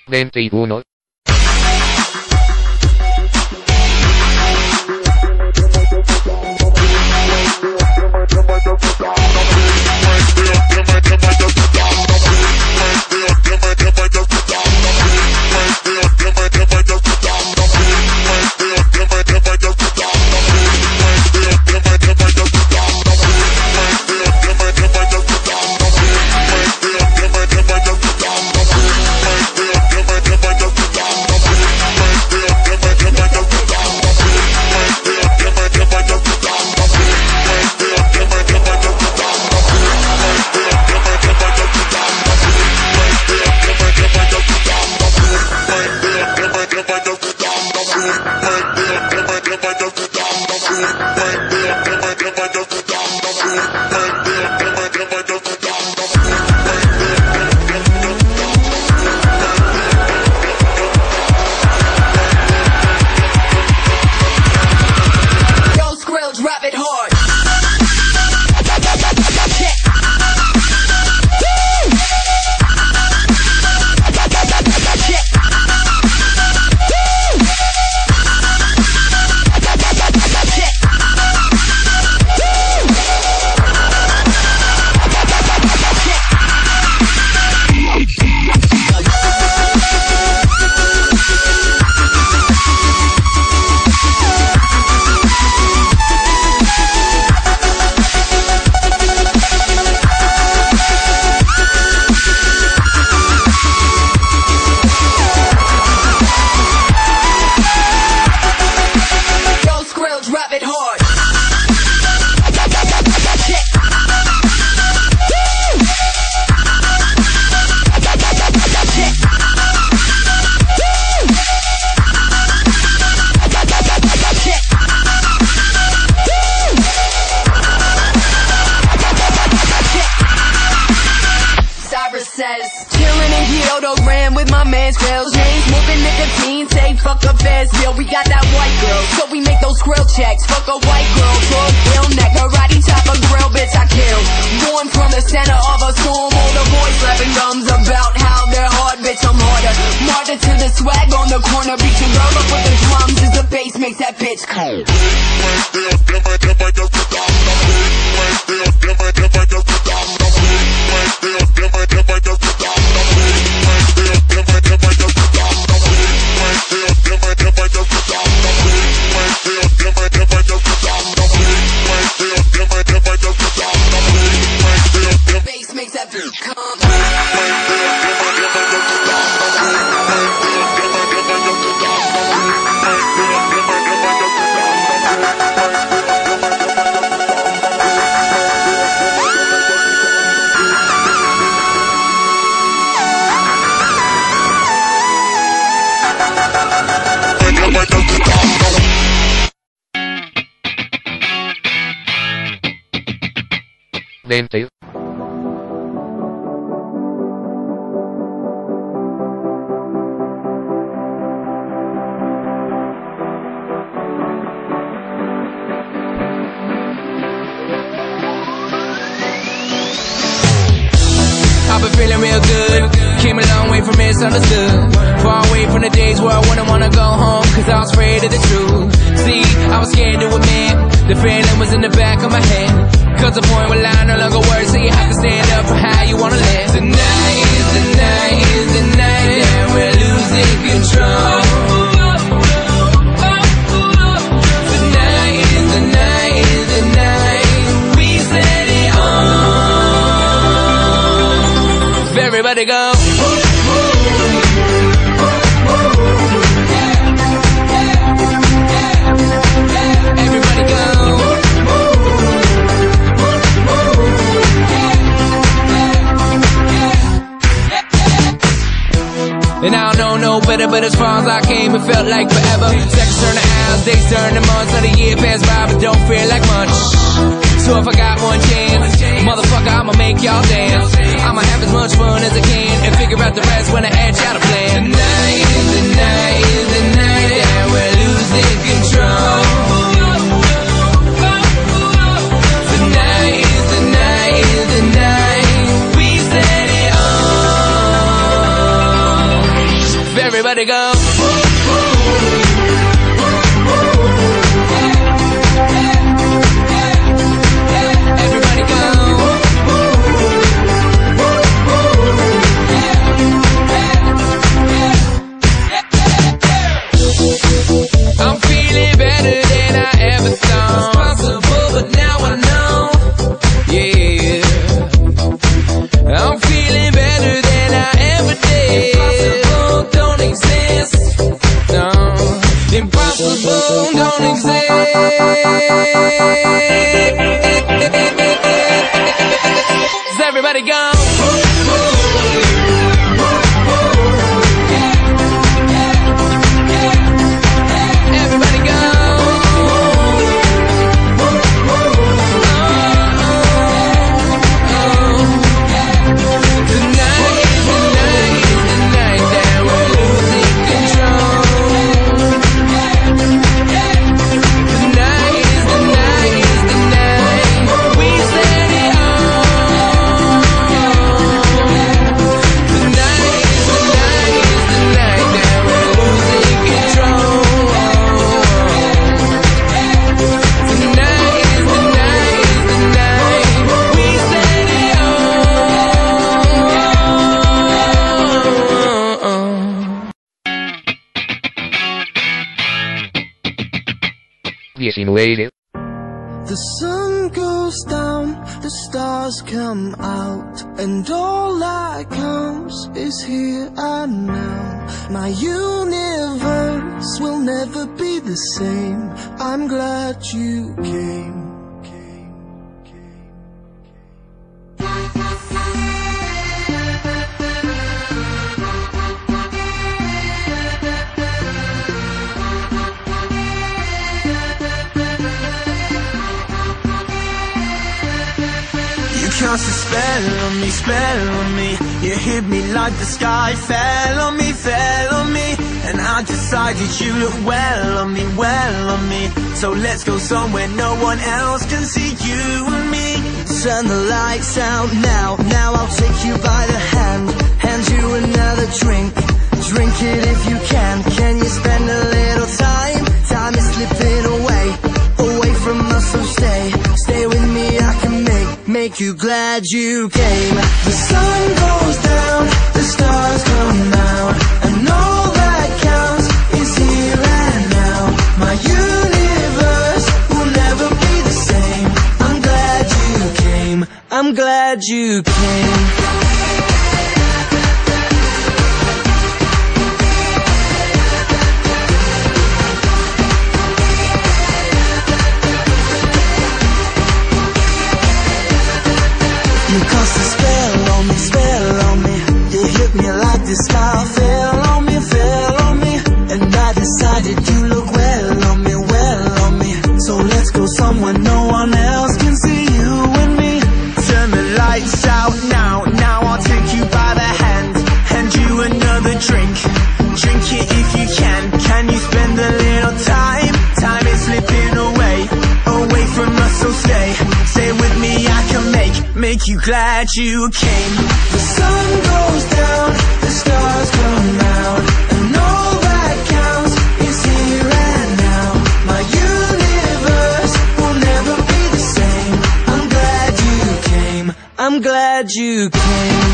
veintiuno. veinte. I've been feeling real good, came a long way from misunderstood. Far away from the days where I wouldn't wanna go home, cause I was afraid of the truth. See, I was scared to admit, the feeling was in the back of my head. Cause the point where line no longer works, so you have to stand up for how you wanna live. Tonight is the night, is the night that we're losing control. Tonight is the night, is the night we set it on. Everybody go. Everybody go. And I don't know no better, but as far as I came, it felt like forever. Seconds turn to hours, days turn to months, let a year pass by, but don't feel like much. So if I got one chance, motherfucker, I'ma make y'all dance. I'ma have as much fun as I can and figure out the rest when I etch out a plan. Tonight is the night, is the night that we're losing control. Tonight is the night, is the night we set it on. Everybody go. Everybody go. I'm feeling better than I ever thought. It's possible, but now I know. Yeah. I'm feeling better than I ever did. Impossible don't exist. No. Impossible don't exist. Everybody go. diecinueve. The sun goes down, the stars come out, and all that counts is here and now. My universe will never be the same. I'm glad you came. Cast a spell on me, spell on me. You hit me like the sky fell on me, fell on me. And I decided you look well on me, well on me. So let's go somewhere no one else can see you and me. Turn the lights out now, now I'll take you by the hand, hand you another drink, drink it if you can. Can you spend a little time? Time is slipping away, away from us, so stay, stay with me. I can make, make you glad you came. The sun goes down, the stars come out, and all that counts is here and now. My universe will never be the same. I'm glad you came, I'm glad you came. You cast a spell on me, spell on me. You hit me like the sky fell on me, fell on me. And I decided you look well on me, well on me. So let's go somewhere no one else can see you and me. Turn the lights out now, now I'll take you by the hand, hand you another drink, drink it if you can. Can you spend a little time? Time is slipping away, away from us, so stay, stay with me. I can make, make you glad you came. The sun goes down, the stars come out, and all that counts is here and now. My universe will never be the same. I'm glad you came, I'm glad you came.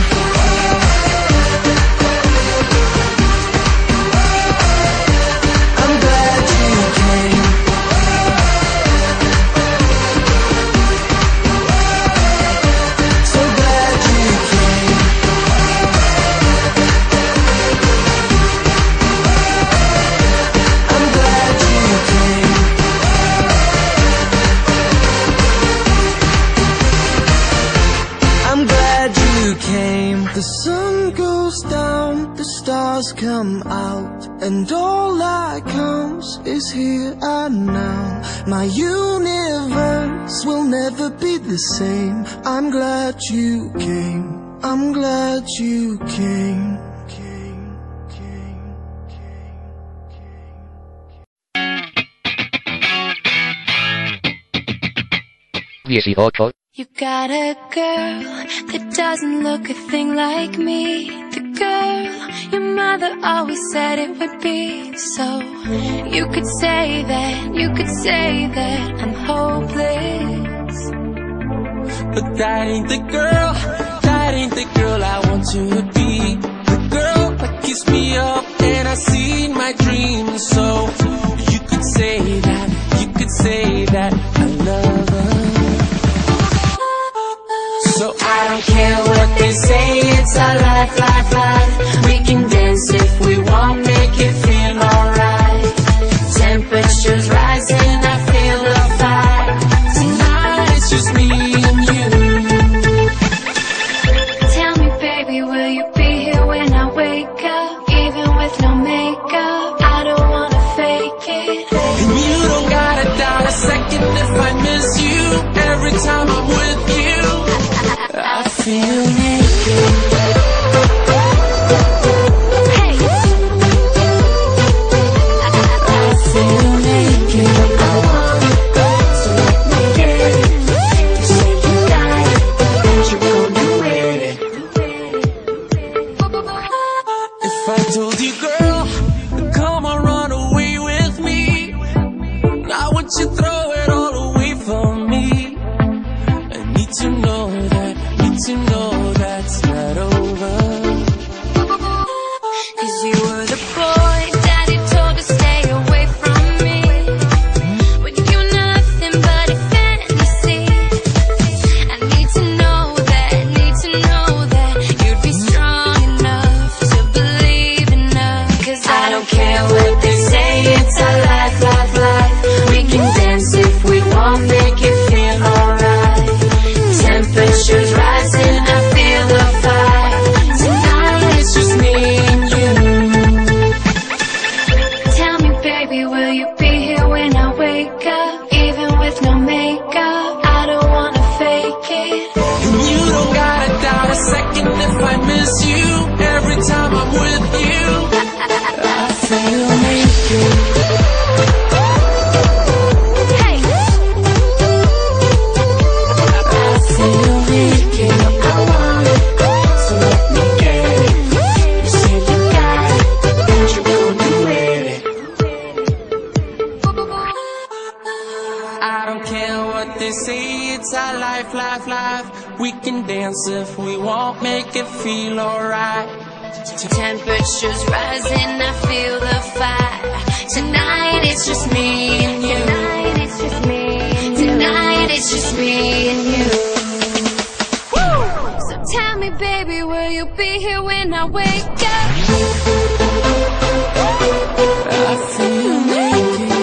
I'm glad you came. So glad you came. I'm glad you came. I'm glad you came. The sun goes down, the stars come out, and all that counts is here and now. My universe will never be the same. I'm glad you came, I'm glad you came. Came, came, dieciocho. You got a girl that doesn't look a thing like me. The girl Your mother always said it would be so. You could say that, you could say that I'm hopeless, but that ain't the girl, that ain't the girl I want to be. The girl that keeps me up and I see my dreams. So you could say that, you could say that I love her. So I don't care what they say, it's our life, life, life. We can dance if we want, make it feel alright. Temperatures rising, I feel the fire. Tonight it's just me and you. Tell me, baby, will you be here when I wake up? Even with no makeup, I don't wanna fake it. And you don't gotta doubt a second if I miss you. Every time I'm with you, I feel naked. Hey, I feel naked. I wanna go, so let me get it. You say you got it, and you're gonna wear it. If I told you, girl, come on, run away with me, now would you throw it all away from me? I need to know that, need to know that's not over. cause you were the boy daddy told to stay away from me, when you're nothing but a fantasy. I need to know that, need to know that you'd be strong enough to believe enough. Cause I don't care what they say, it's our life, life, life. We can dance if we want, make it feel alright. Temperatures rising, I feel the fire. Tonight it's just me and you. Tell me, baby, will you be here when I wake up? Even with no makeup, I don't wanna fake it. And you don't gotta doubt a second if I miss you. Every time I'm with you, I feel naked. Hey, I feel naked. I want it, so let me get it. You say you got it, and you're gonna wear it. I don't care what they say, it's our life, life, life. We can dance if we want, make it feel alright. temperatures rising, I feel the fire. Tonight it's just me and you. Tonight it's just me and you. Tonight it's just me and you. Woo! So tell me, baby, will you be here when I wake up? I feel naked.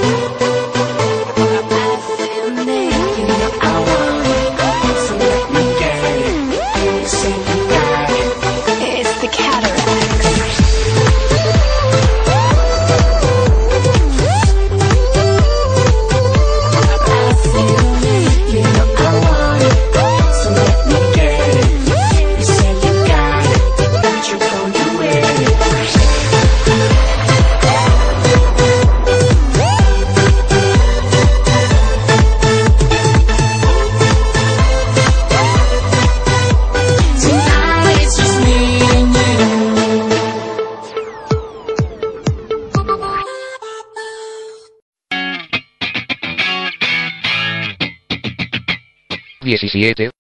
I feel naked. I want it, so let me get it. You say you got it. It's the cataracts. I feel naked. I want it, so let me get it. You say you got it, and you're gonna wear it. Tonight it's just me and you. diecisiete.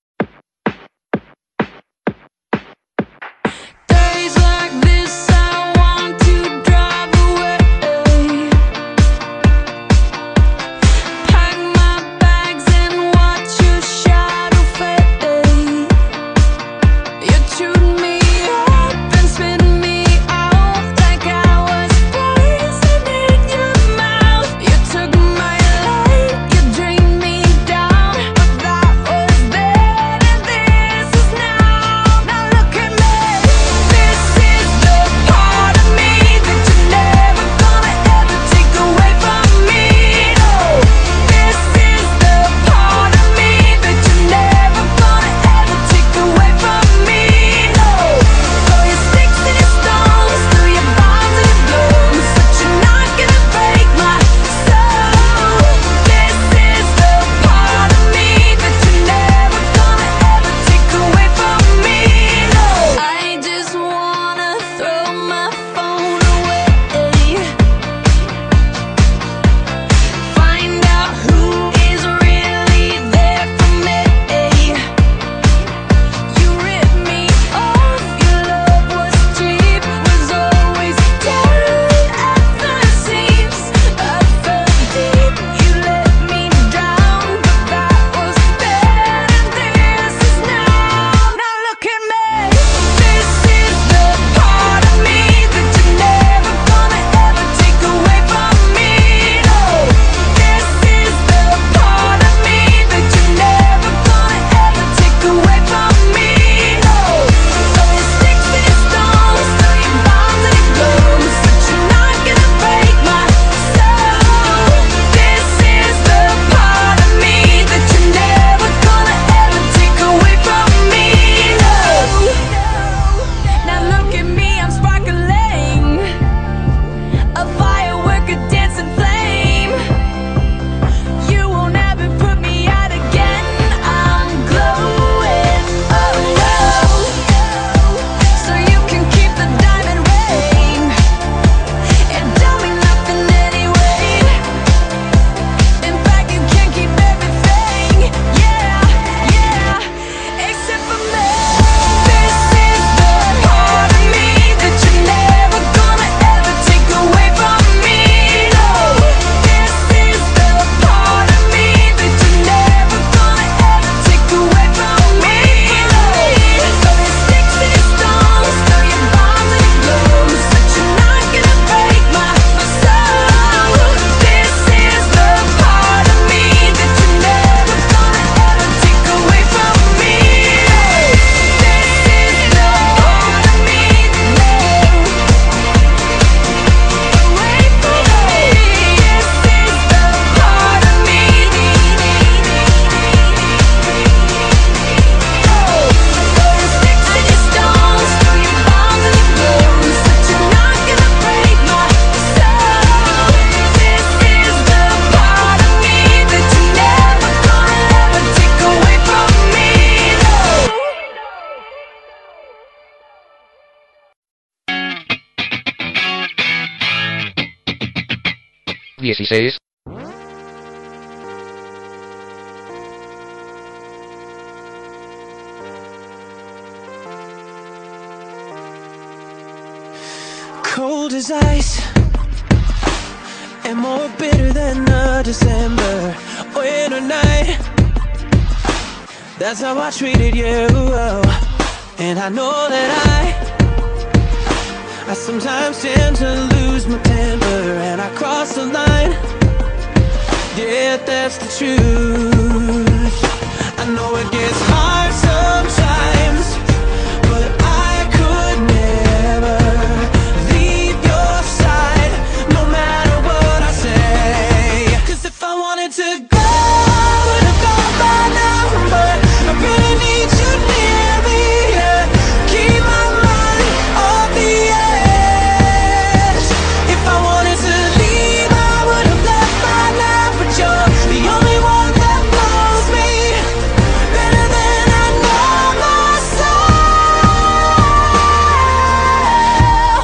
Days like this, I want to drive away. Pack my bags and watch your shadow fade. You chewed me up and spit me out like I was poison in your mouth. You took my life, you drained me down, but that was then. dieciséis. Cold as ice and more bitter than the December winter night. That's how I treated you. And I know that I I sometimes tend to lose my temper and I cross the line. Yeah, that's the truth. I know it gets hard sometimes, but I could never leave your side, no matter what I say. 'Cause if I wanted to go, I would have gone by now, but I really need you near me. Yeah. Keep my mind off the edge. If I wanted to leave, I would have left by now, but you're the only one that knows me better than I know myself.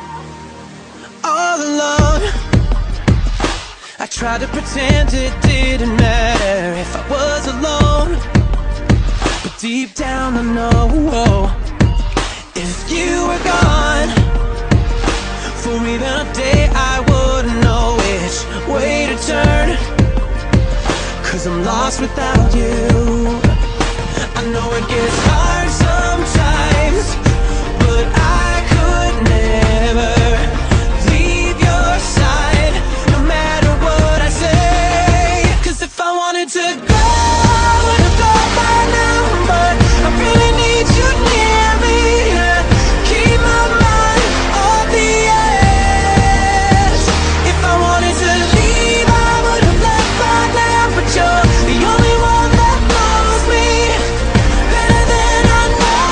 All alone, I tried to pretend it didn't matter if I was alone, but deep down I know if you were gone for even a day, I wouldn't know which way to turn. 'Cause I'm lost without you. I know it gets hard sometimes, but I could never leave your side, no matter what I say. 'Cause if I wanted to go, I would have gone by now, but I really need you near me. Yeah. Keep my mind off the edge. If I wanted to leave, I would have left by now, but you're the only one that knows me better than I know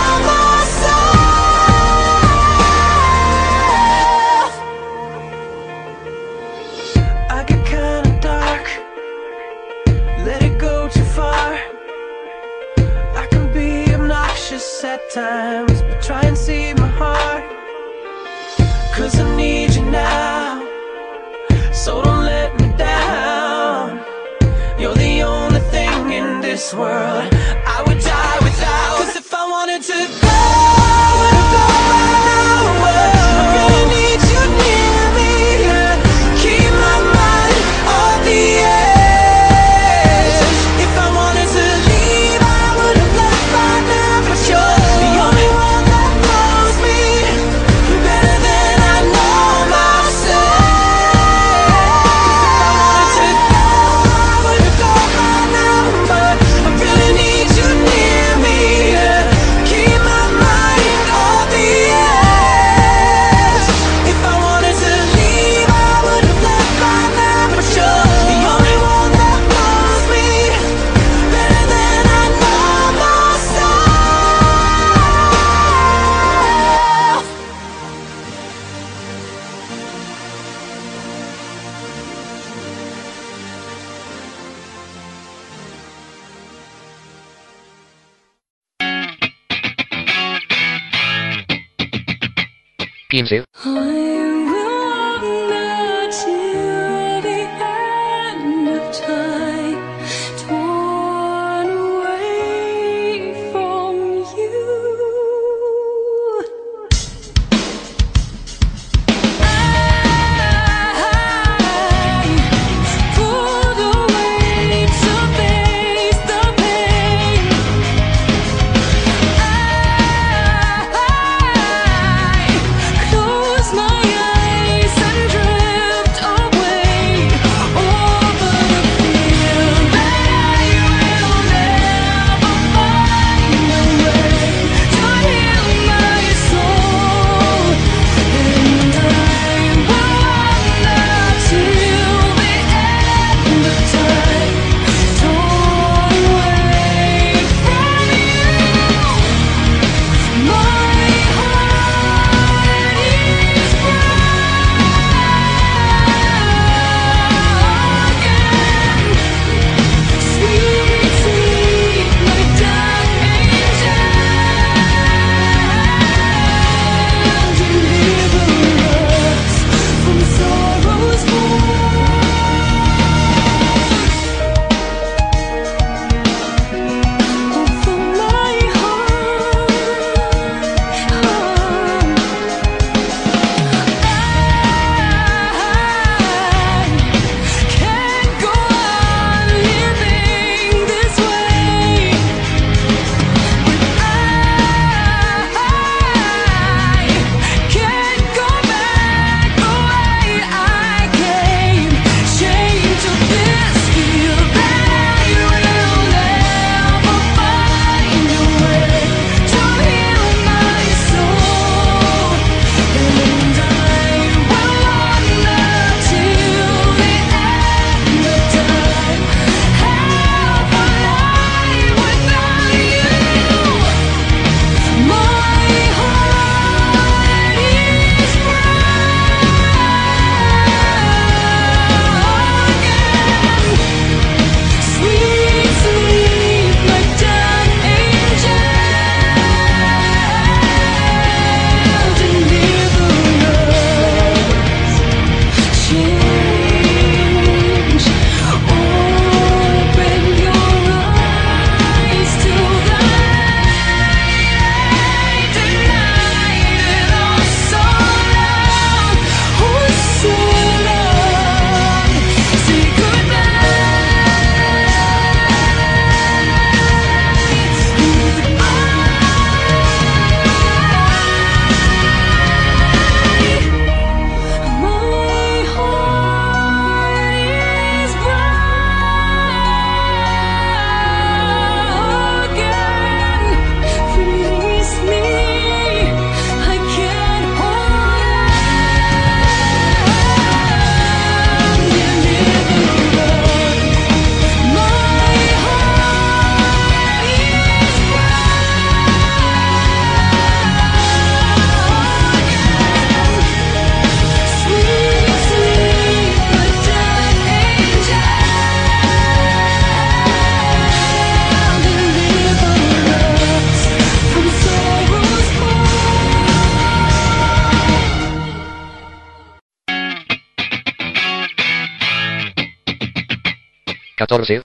myself. I get kinda dark, let it go too far. I can be obnoxious at times, but try and see my heart. 'Cause I need you now, so don't let me down. You're the only thing in this world I would die without. 'Cause if I wanted to go, I would have gone by now, but I really need you near me. Yeah. Keep my mind on the edge. If I wanted to leave, I would have left by now, but you're the only one that knows me better than I know myself. 'Cause if I wanted to go, I would have gone by now, but I really need you near me. Yeah. Keep my mind on the edge. If I wanted to leave, I would have left by now, but you're the only one that knows me better than I know myself. quince. I will wander till the end of time, torn away from you. I pulled away to face the pain. I close my catorce.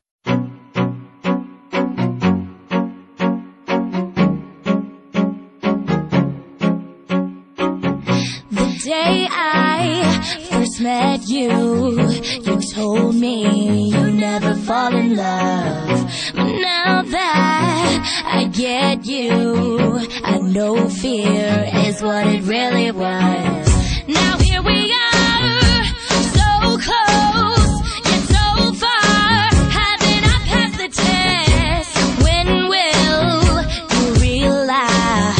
The day I first met you, you told me you never fall in love. But now that I get you, I know fear is what it really was. Now here we are, so close, yet so far. Haven't I passed the test? When will you realize?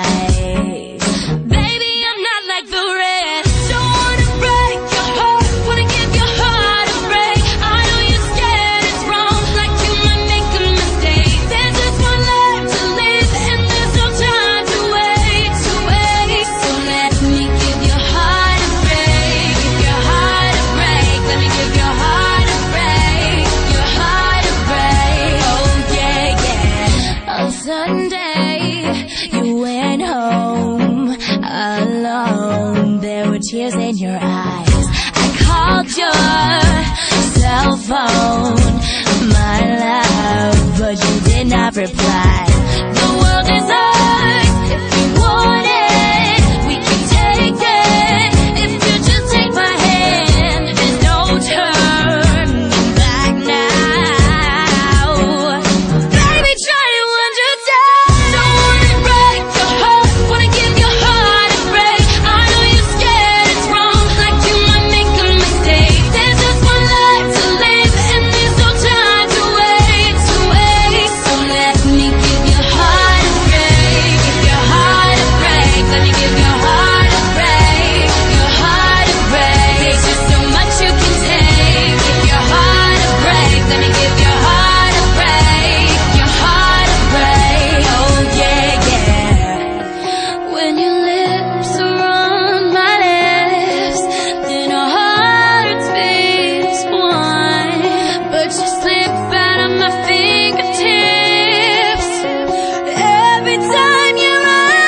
Baby, I'm not like the rest. Don't wanna break your heart, wanna give your heart a break. I know you're scared it's wrong, like you might make a mistake. There's just one life to live, and there's no time to wait, to wait. So let me give your heart a break, give your heart a break. Let me give your heart a break, your heart a break. Oh yeah, yeah. On Sunday, you went home alone. There were tears in your eyes. I called your cell phone, my love, but you did not reply. The world is ours if we want it. We can take it if you just take my hand. There's no turning back now. Baby, try to understand. Don't wanna break your heart, wanna give your heart a break. I know you're scared it's wrong, like you might make a mistake. There's just one life to live, and there's no time to wait, to wait. So let me give your heart a break, give your heart a break. Let me give your heart a break, your heart a break. There's just so much you can take. Give your heart a break. Let me give your heart a break, your heart a break. Oh yeah, yeah. When your lips are on my lips, then our hearts beat one. But you slip out of my fingertips every time you're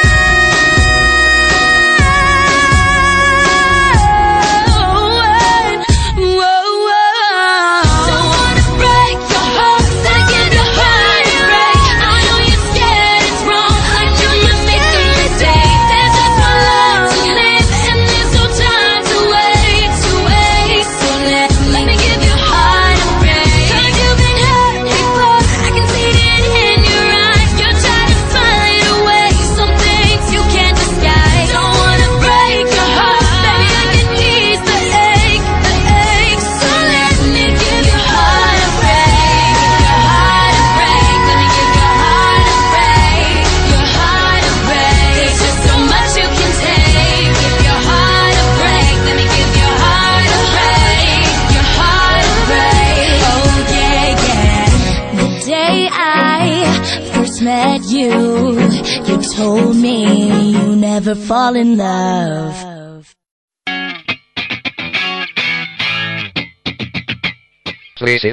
on. Whoa, whoa. Don't wanna break your heart, wanna give your heart a break. I know you're scared it's wrong, like you must make a mistake. There's just one life to live, and there's no time to wait, to wait. So let let me give your heart a break. 'Cause you've been hurt before, I can see it in your eyes. You're trying to find a way, some things you can't disguise. Don't wanna break your heart, baby, I can ease the ache, the ache. So let me give your heart a break, your heart a break. Let me give your heart a break, your heart a break. There's just so much you can take. Give your heart a break. Let me give your heart a break, your heart a break. Oh yeah, yeah. The day I first met you, you told me you never fall in love. trece.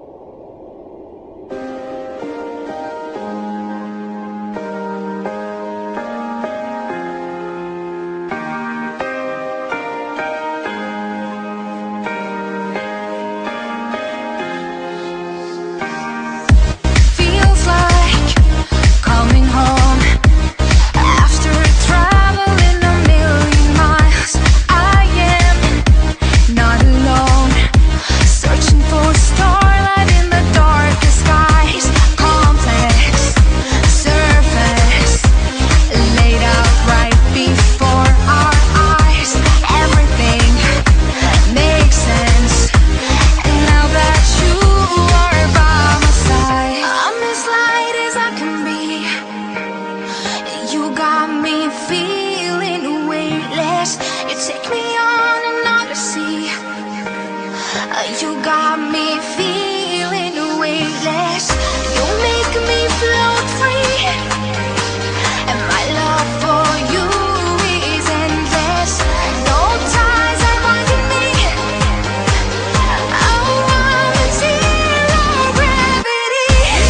Feels like coming home after traveling a million miles. I am not alone, searching for a starlight in the darkest skies. Complex surface laid out right before our eyes. Everything makes sense, and now that you are by my side, I'm as light as I can be. You got me feeling weightless. You take me on an odyssey. Uh, You got me feeling weightless. You make me float free, and my love for you is endless. No ties are binding me. I wanna zero gravity.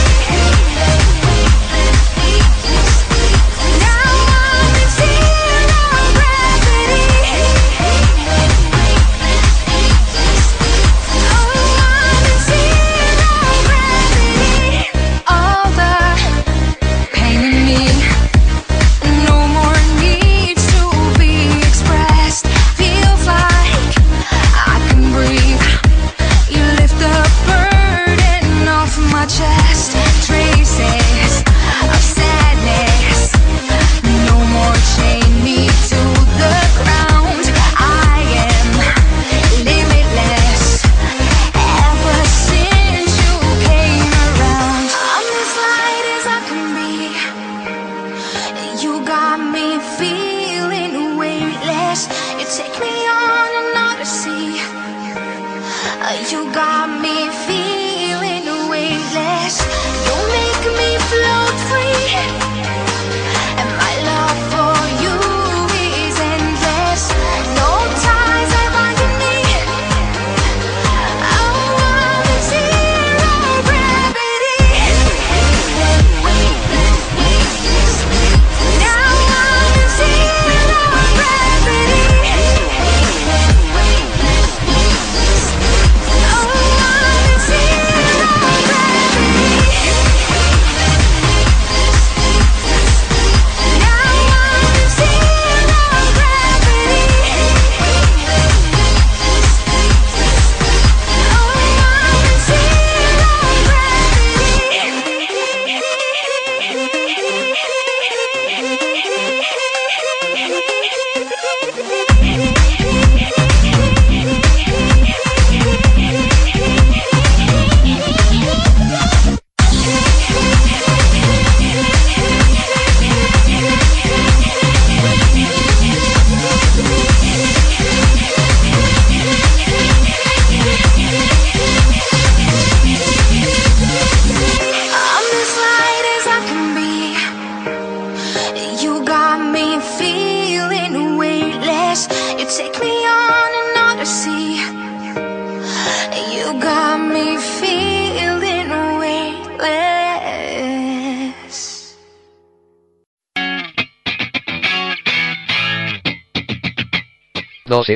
Now I'm in zero gravity. Oh, feeling weightless. You take me on an odyssey. Uh, you got me feeling weightless. You make me float free, and my love for you is endless. No ties are binding me. I wanna zero gravity. Now I'm in zero gravity. Oh, I'm in zero gravity. Now I'm in zero gravity. Oh, I'm in I'm as light as I can be. You got me feeling weightless. You take me on an odyssey. You got me feeling weightless. Dosir.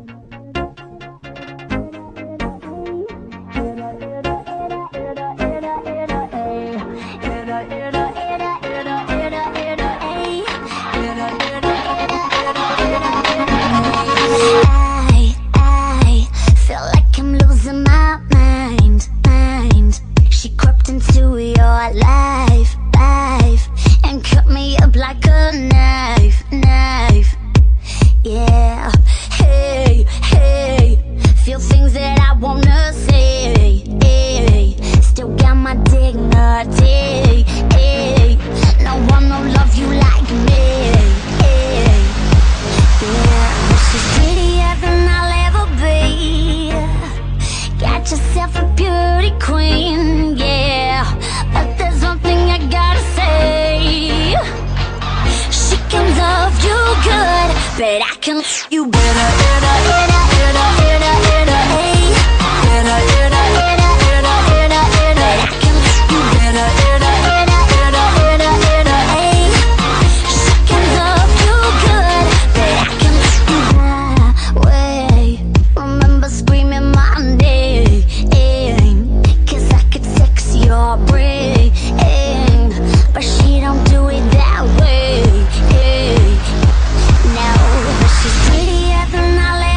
I, I feel like I'm losing my mind, mind. She crept into your life, life, and cut me up like a knife, knife. Yeah, hey, hey, feel things that I wanna say, hey. Still got my dignity, hey. No one will love you like me, hey. Yeah, but she's prettier than I'll ever be. Got yourself a beauty queen, yeah. But there's one thing I gotta say. She can love you good, but I can love you better. Better, better, better, better, better, hey. Better, better, better, better, better, better. But I can love you better. Better, better, better, better, better, hey. She can love you good, but I can love you my way. Remember screaming my name, 'cause I could fix your brain, but she don't do it that way. No, but she's prettier than I'll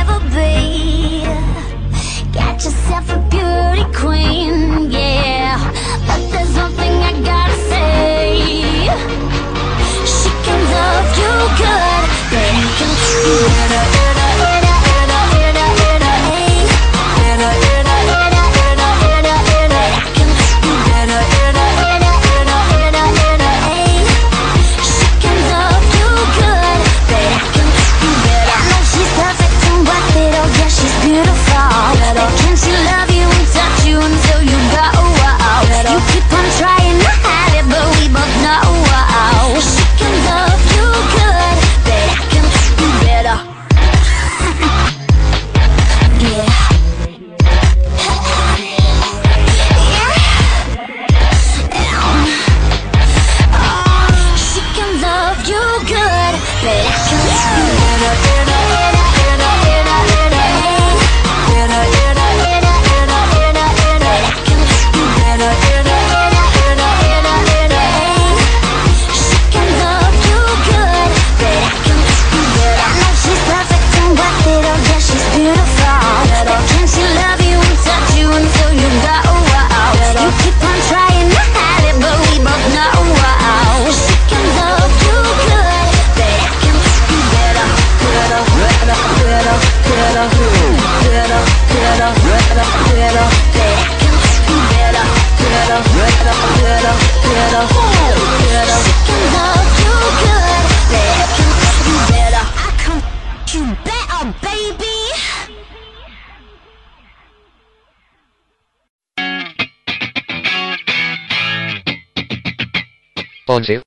Ponce.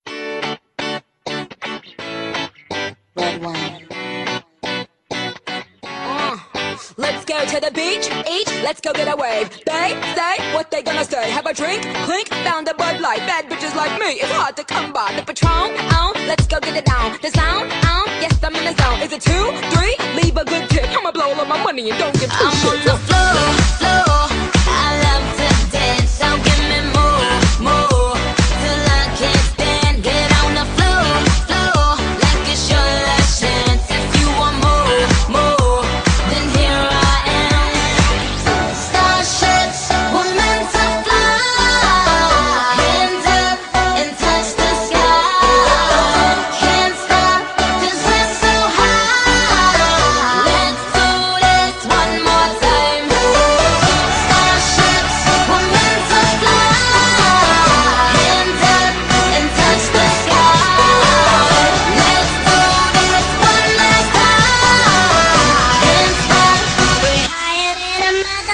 Red wine. Uh, let's go to the beach, each, let's go get a wave. They say what they gonna say. Have a drink, clink, found a Bud Light. Bad bitches like me, it's hard to come by. The Patron, on, let's go get it down. The sound, on, yes I'm in the zone. Is it two, three? Leave a good tip. I'ma blow all of my money and don't give two I'm shits. on the floor, floor. I love to dance, so give me more, more. Till I can't stand. Get on the floor, floor. Like it's your last chance. If you want more, more, then here I am. Starships were meant to fly. Hands up and touch the sky. Can't stop 'cause we're so high. Let's do this one more time. Starships were meant to fly. Hands up and touch the sky. Let's do this one last time. Can't stop. We're higher than a mother.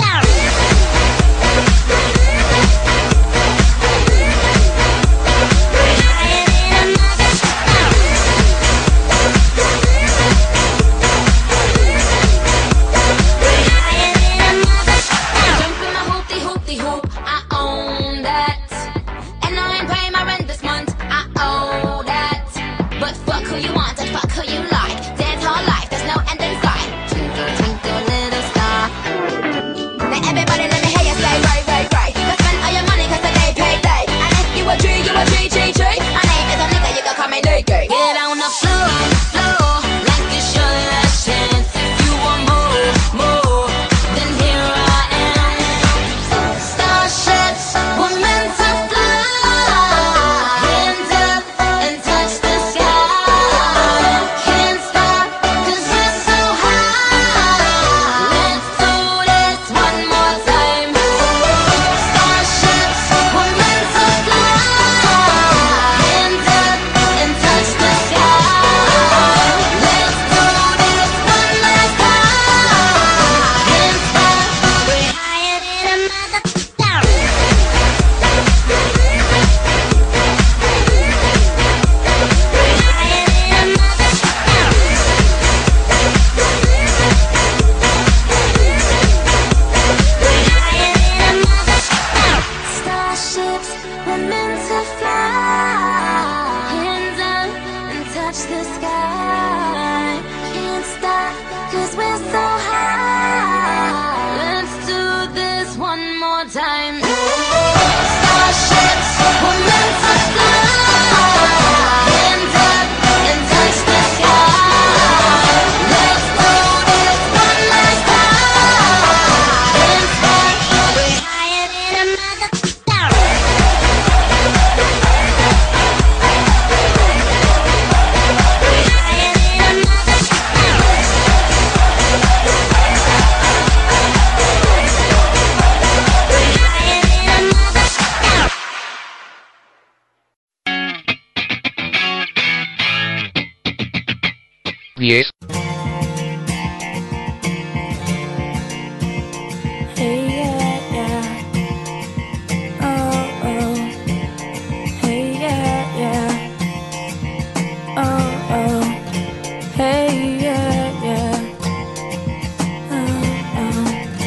Jump in my hoopty hoopty hoop, I own that. And I ain't paying my rent this month, I owe that. But fuck who you want and fuck who you like. Dance all life, there's no end in sight. Twinkle, twinkle, little star. Now everybody let me hear you say right, right, right. Go spend all your money 'cause today payday. And if you a G, you a G, G, G. My name is a nigga, you can call me Nigga. Get on the floor, floor. Like it's your last chance. If you want more, more, then here I am. Starships were meant to fly. Hands up and touch the sky. Can't stop 'cause we're so high. Let's do this one more time. Starships were meant to fly. Hands up and touch the sky. Let's do this one last time. Can't stop. We're higher than a mother. Starships were meant to fly. Hands up and touch the sky. Can't stop 'cause we're so high. Let's do this one more time. Starships were meant to fly. Hands up and touch the sky. Let's do this one last time. Can't stop. We're higher than a mother. diez. Hey, yeah, yeah. Oh, oh. Hey, yeah, yeah. Oh, oh. Hey, yeah, yeah. Oh, oh.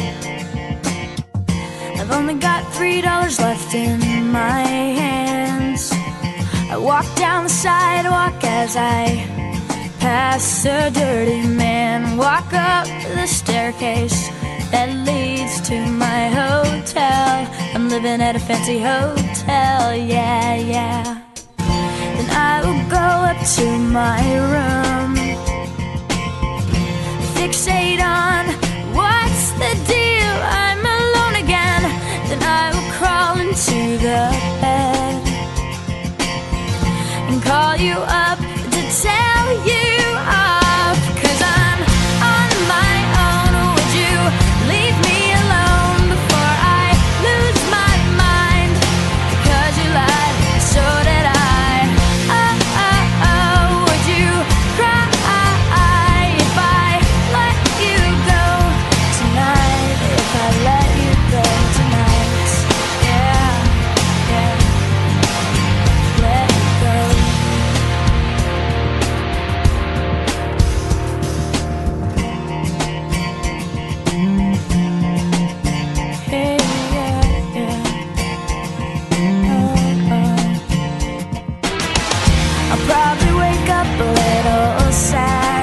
I've only got three dollars left in my hands. I walk down the sidewalk as I pass a dirty man. Walk up the staircase that leads to my hotel. I'm living at a fancy hotel, yeah, yeah. Then I will go up to my room, fixate on what's the deal. I'm alone again. Then I will crawl into the bed and call you up to tell you off. 'Cause I'm on my own. Would you leave me alone before I lose my mind? Because you lied, so did I. Oh, oh, oh. Would you cry if I let you go tonight? If I let you go tonight, yeah, yeah. Let I'll probably wake up a little sad,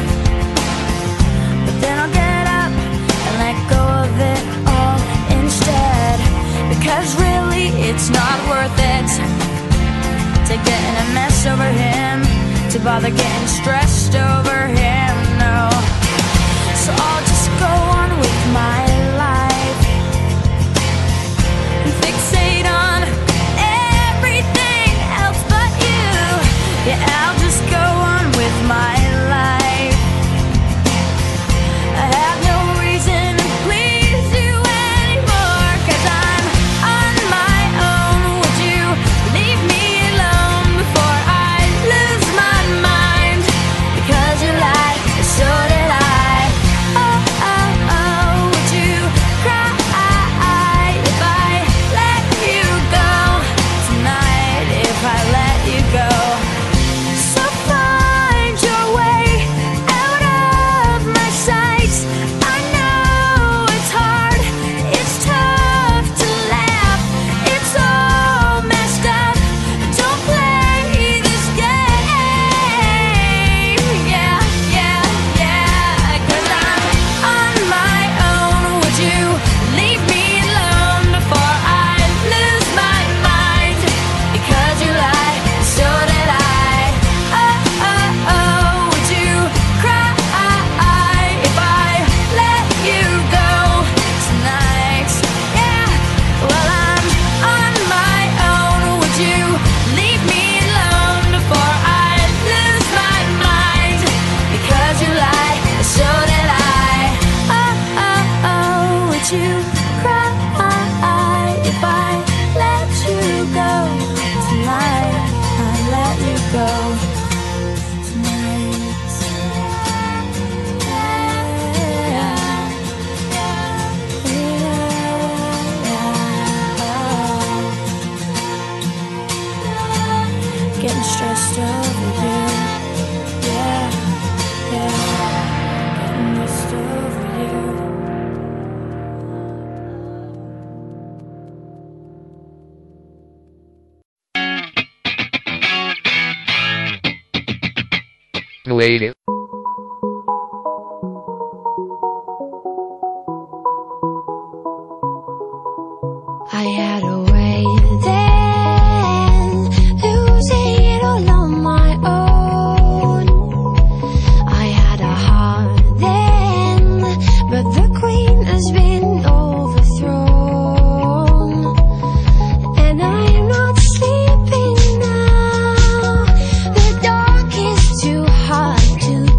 but then I'll get up and let go of it all instead. Because really it's not worth it to get in a mess over him, to bother getting stressed over him, no. So I'll just go on with my life and fixate on everything else but you. Yeah, I'll just go on with my life. I have no reason to please you anymore, 'cause I'm on my own. Would you leave me alone before I lose my mind? Because you lied, so did I. Oh, oh, oh, would you cry if I let you go tonight, if I let you go? So find your way out of my sight. I know it's hard, it's tough to laugh, it's all messed up. Don't play this game, yeah, yeah, yeah. 'Cause I'm on my own. Would you leave me alone before I lose my mind? Because you lied, so did I. Oh, oh, oh, would you cry if I let you go tonight? Yeah, well, I'm on my own. Would you leave me alone before I lose my mind? Because you lied, so did I. Oh, oh, oh, would you cry if I let you go tonight? I let you go tonight. Getting stressed over you, yeah, yeah. Getting stressed over you. Nueve. I had a way then, losing it all on my own. I had a heart then, but the queen has been overthrown. And I'm not sleeping now, the dark is too hard to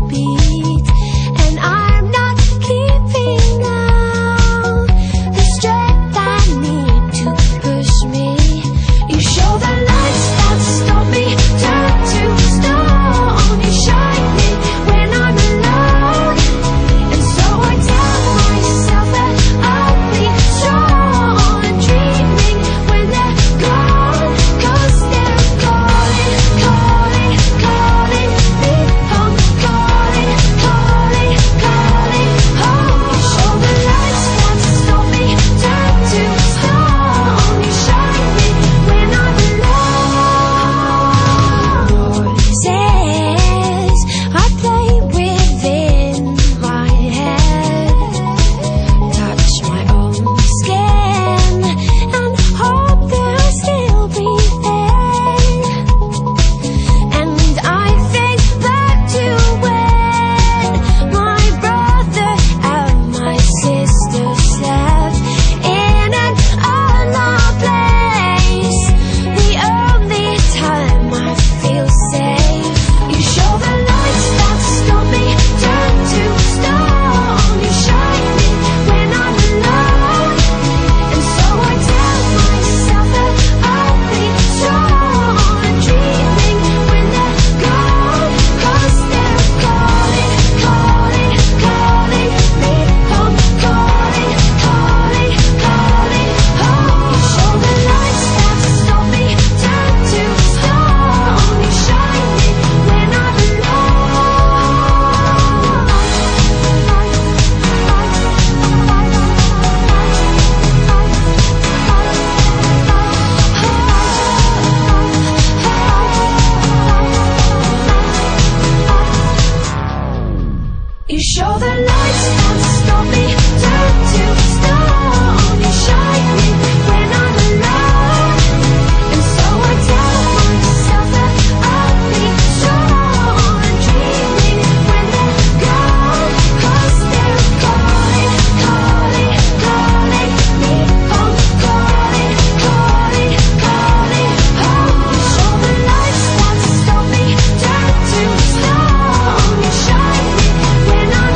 You show the lights won't stop me, turn to stone. You shine me when I'm alone, and so I tell myself that I'll be strong. I'm dreaming when they're gone, 'cause they're calling, calling, calling me home, calling, calling, calling home. You show the lights won't stop me, turn to stone. You shine me when I'm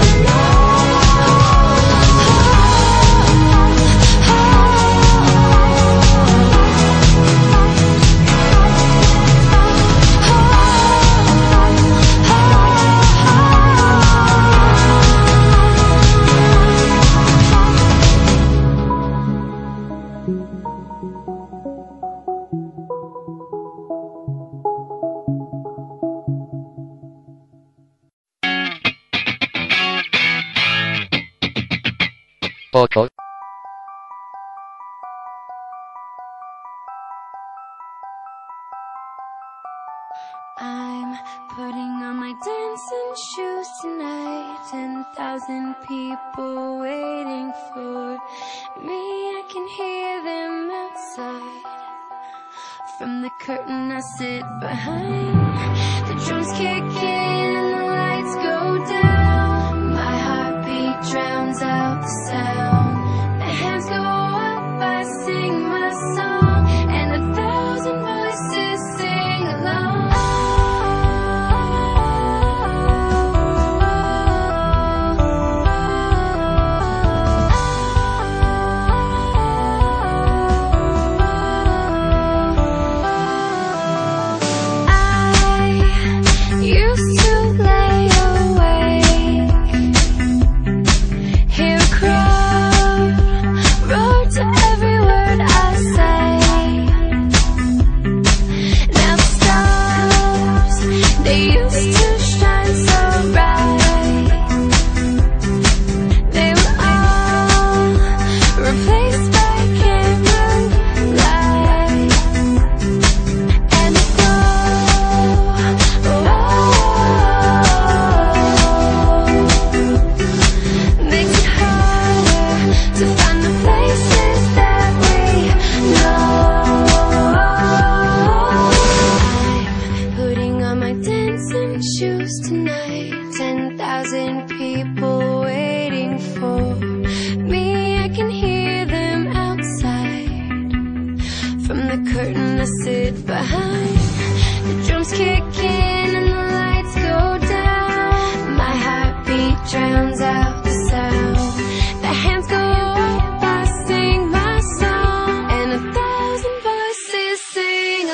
Poco. I'm putting on my dancing shoes tonight. Ten thousand people waiting for me. I can hear them outside. From the curtain I sit behind. The drums kick in and the lights go down. My heartbeat drowns out the sound. My hands go up, I sing my song, and a thousand voices sing along. Used to lay awake, hear a crowd roar to every word I say. Now the stars, they used to shine so bright, they were all replaced by candlelight. And the glow, makes it harder to find the places that we know. I'm putting on my dancing shoes tonight. Ten thousand people waiting for me. I can hear them outside. From the curtain I sit behind. The drums kick in and the lights go down. My heartbeat drowns out the sound. The hands go up, I sing my song, and a thousand voices sing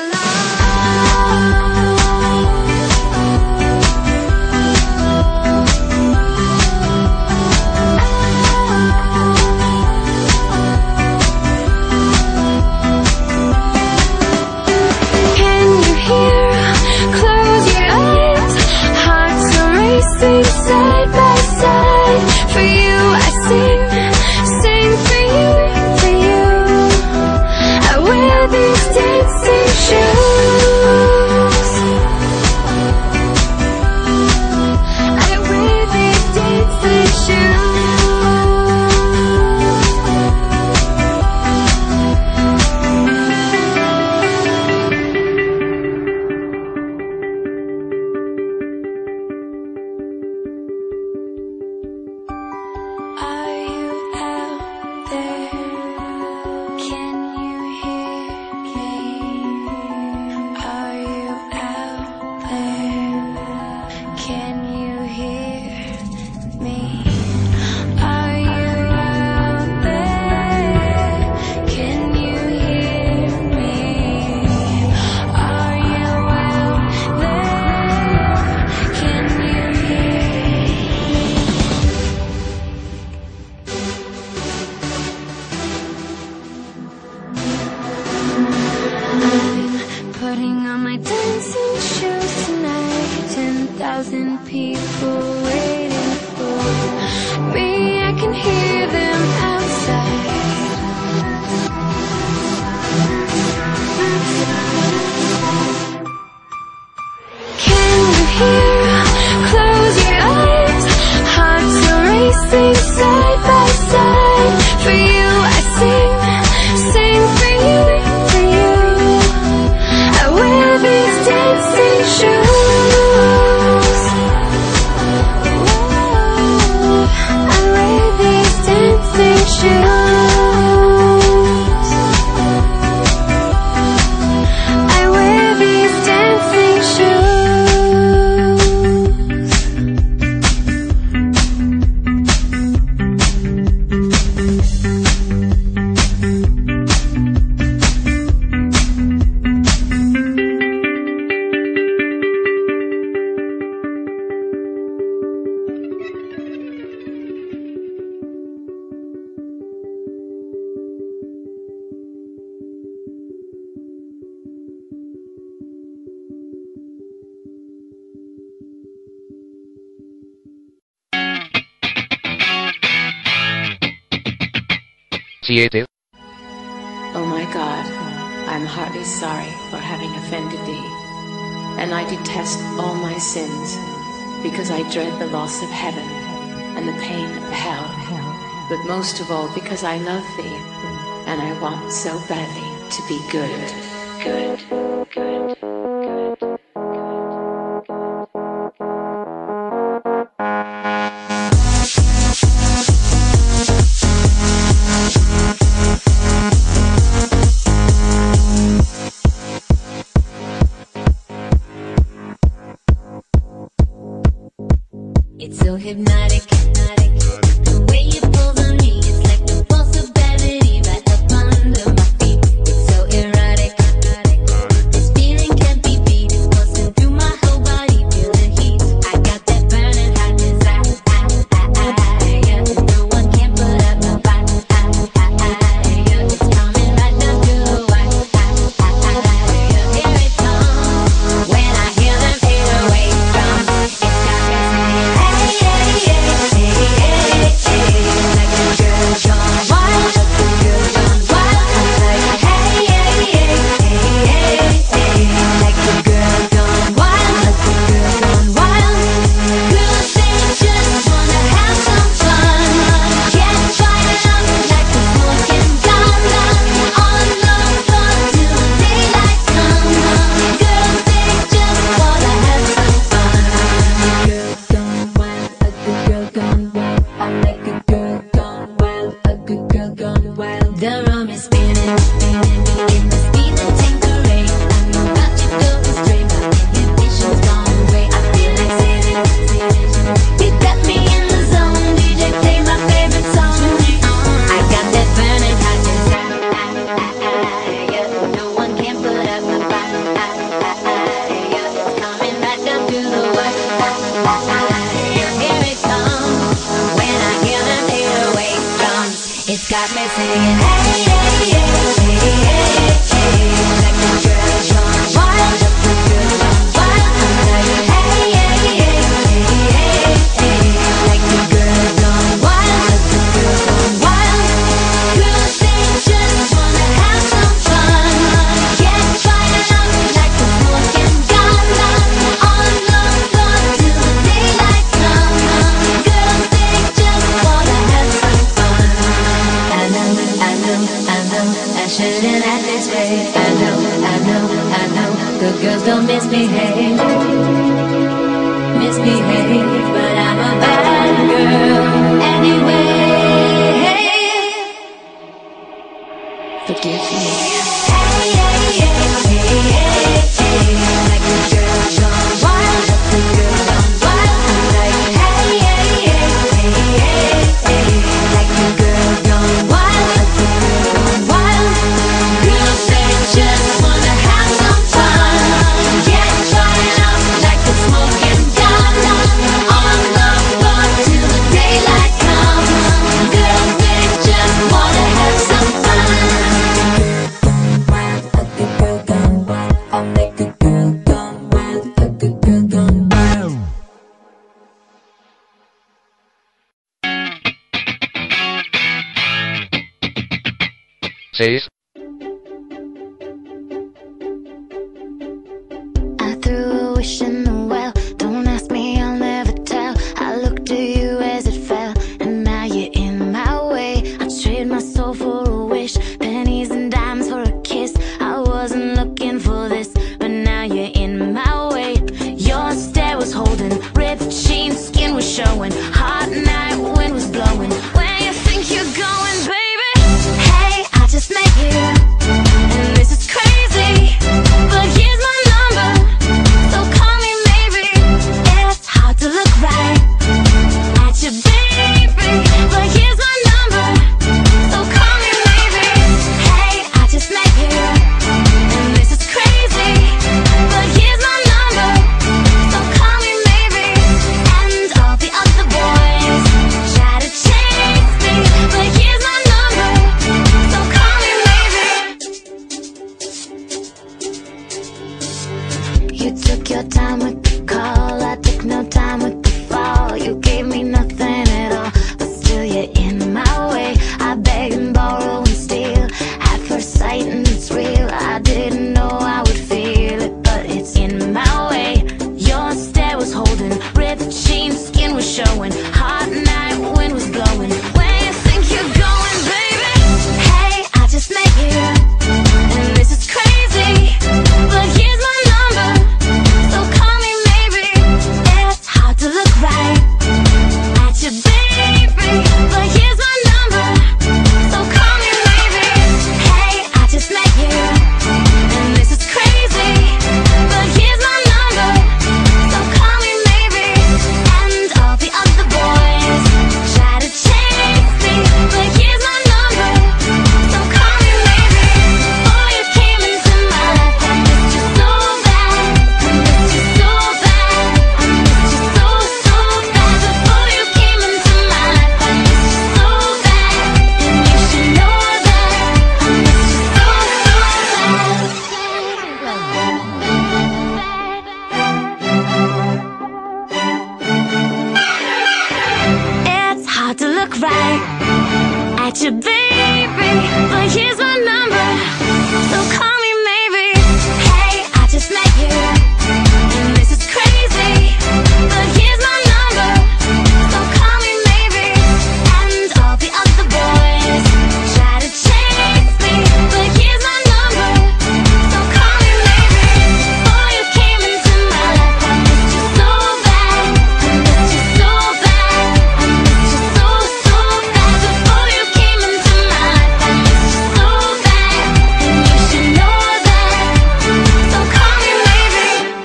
Can you hear? Close your eyes. Hearts are racing side by side. For you I sing, sing for you, for you. I wear these dancing shoes. I wear these dancing shoes. Are you out there? Can you hear me? Are you out there? Can you hear me? Are you out there? Can you hear me? Are you out there? Can you hear me? I'm putting on my dancing shoes tonight. Ten thousand people waiting for me. I can hear them outside. Can you hear? Close your eyes. Hearts sing side by side. For you I sing, sing for you, for you. I wear these dancing shoes. I wear these dancing shoes. I wear these dancing shoes. Siete. Oh my God, I'm heartily sorry for having offended thee, and I detest all my sins, because I dread the loss of heaven and the pain of hell, but most of all because I love thee, and I want so badly to be good, good, good, good. It's so hypnotic, hypnotic. The way you pull on me, it's like the force of gravity right up under my feet. It's so erotic, erotic. This feeling can't be beat. It's coursing through my whole body, feel the heat. I got that burning hot desire. Yeah, no one can put up my fight. Yeah, it's coming right down to the wire. Here it comes when I hear them eight oh eight drums. It's got me singing. The room is spinning, spinning in the speeding Tanqueray. I'm about to go astray, my inhibitions gone away. I feel like sailing, sailing. You got me in the zone, D J play my favorite song. I got that burning hot desire. No one can put up my fight. It's coming right down to the wire. Here it comes when I hear them eight oh eight drums. It's got me singing. The girls don't misbehave, misbehave, but I'm a bad girl anyway. Forgive me. Hey, hey, hey, hey, hey, hey. Like the girl gone wild, the girl gone wild. Like hey, hey, hey, hey, hey, hey. Like the girl gone wild, the girl gone wild. Girls they just wanna have some fun. Get fired up like the smoking gun. On the floor till the daylight comes. Girls they just wanna have some fun. A good girl gone wild. I'll make a girl gone wild. A good girl gone wild. Seis. I threw a wish in the well. Don't ask me, I'll never tell. I looked to you as it fell, and showing. Hot night, wind was blowing. Where you think you're going, baby? Hey, I just met you, and this is crazy, but here's my number, so call me maybe. It's hard to look right at you, baby, but here's my number, so call me maybe. Hey, I just met you, and this is crazy, but here's my number, so call me maybe. And all the other boys try to chase me, but here's my number, so call me maybe. You took your time with the call, I took no time with the fall. You gave me nothing at all, but still you're in my way. I beg and borrow and steal at first sight, and it's real. I didn't know I would feel it, but it's in my way. Your stare was holding, ripped jeans, skin was showing. Hot night, wind was blowing. Where you think you're going, baby? Hey, I just met you, and this is crazy, but here's my number, so call me maybe. It's hard to look right at you, baby, but here's my number, so call me maybe. Hey, I just met you, and this is crazy, but here's my number, so call me maybe. And all the other boys try to chase me, but here's my number, so call me maybe. Before you came into my life, I missed you so bad, I missed you so bad, I missed you so, so bad. Before you came into my life, I missed you so bad, and you should know that I missed you so, so bad. It's hard to look right at you, baby, but here's my number, so call me maybe. Hey, I just met you, and this is crazy, but here's my number, so call me maybe. And all the other boys try to chase me, but here's my number, so call me maybe. Before you came into my life, I missed you so bad, I missed you so bad, I missed you so, so bad. Before you came into my life, I missed you so bad, and you should know that, so call me maybe.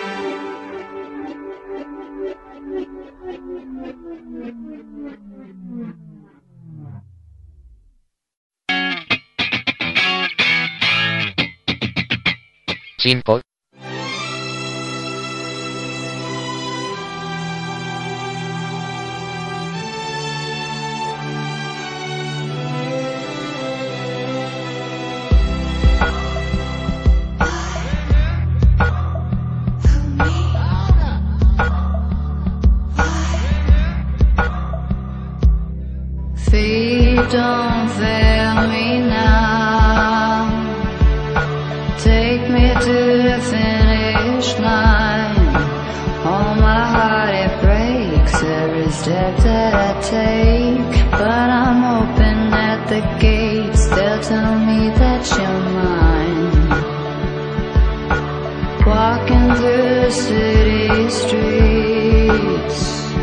Simple. Feet don't fail me now. Take me to the finish line. Oh, my heart, it breaks every step that I take. But I'm hoping at the gates they'll tell me that you're mine. Walking through the city streets,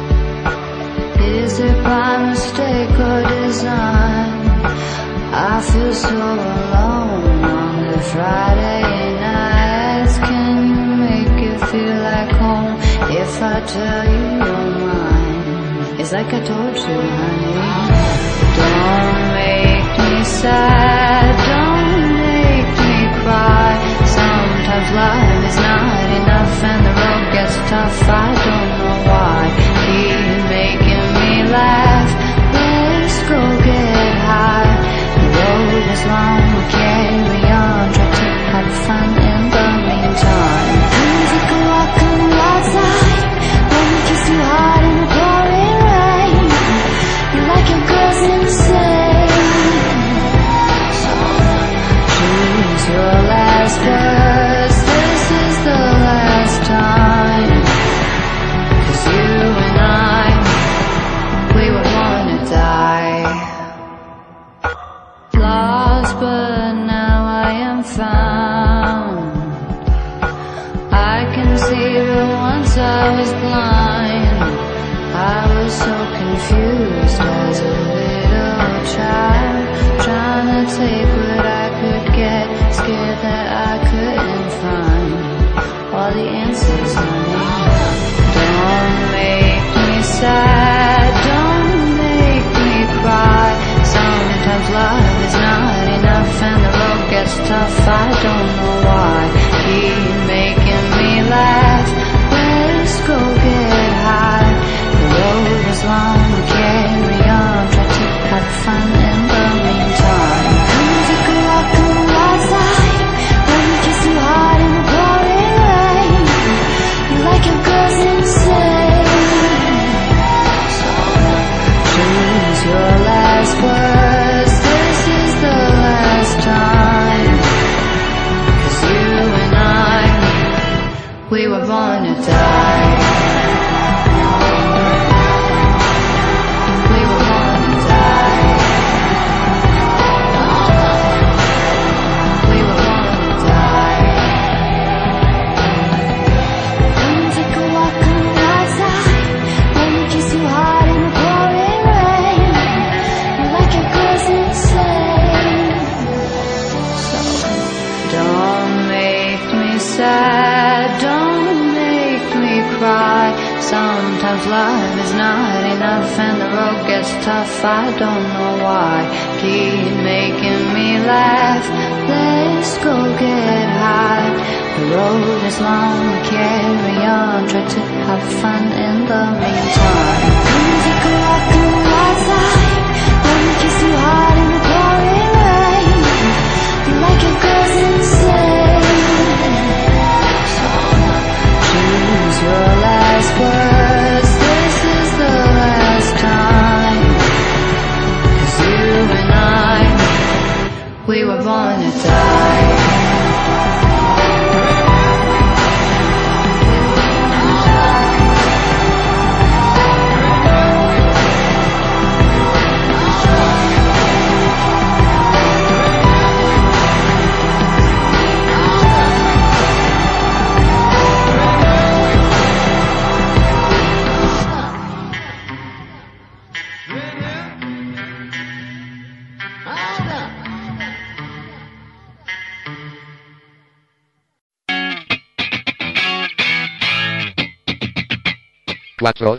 is it by mistake or design? I feel so alone on the Friday nights. Can you make it feel like home if I tell you you're mine? It's like I told you, honey. Don't make me sad, don't make me cry. Sometimes life is not enough and the road gets tough. I don't know why. Keep making me laugh. Let's go get high. The road is long, we'll carry on. Try to have fun in the meantime. Come take a walk on the wild side. Let me kiss you hard in the pouring rain. You like your girls insane, so choose your last words. This is the last time. 'Cause you and I, we were born to die. Lost, but now I am found. I can see, but once I was blind. I was so take what I could get, scared that I couldn't find all the answers, honey. Don't make me sad, don't make me cry. Sometimes love is not enough and the road gets tough, I don't know why. Keep making me laugh, let's go get high. The road is long, carry on, try to have fun in the meantime. Come take a walk on the wild side, let me kiss you hard in the pouring rain. You like your girls insane, so choose your last words, this is the last time. Cause you and I, we were born to die. Sometimes love is not enough and the road gets tough, I don't know why. Keep making me laugh, let's go get high. The road is long, carry on, try to have fun in the meantime. Come take a walk on the wild side, let me kiss you hard in the pouring rain. You like your girls insane, so choose your last words, this is the last time. Cause you and I, we were born to die. Cuatro.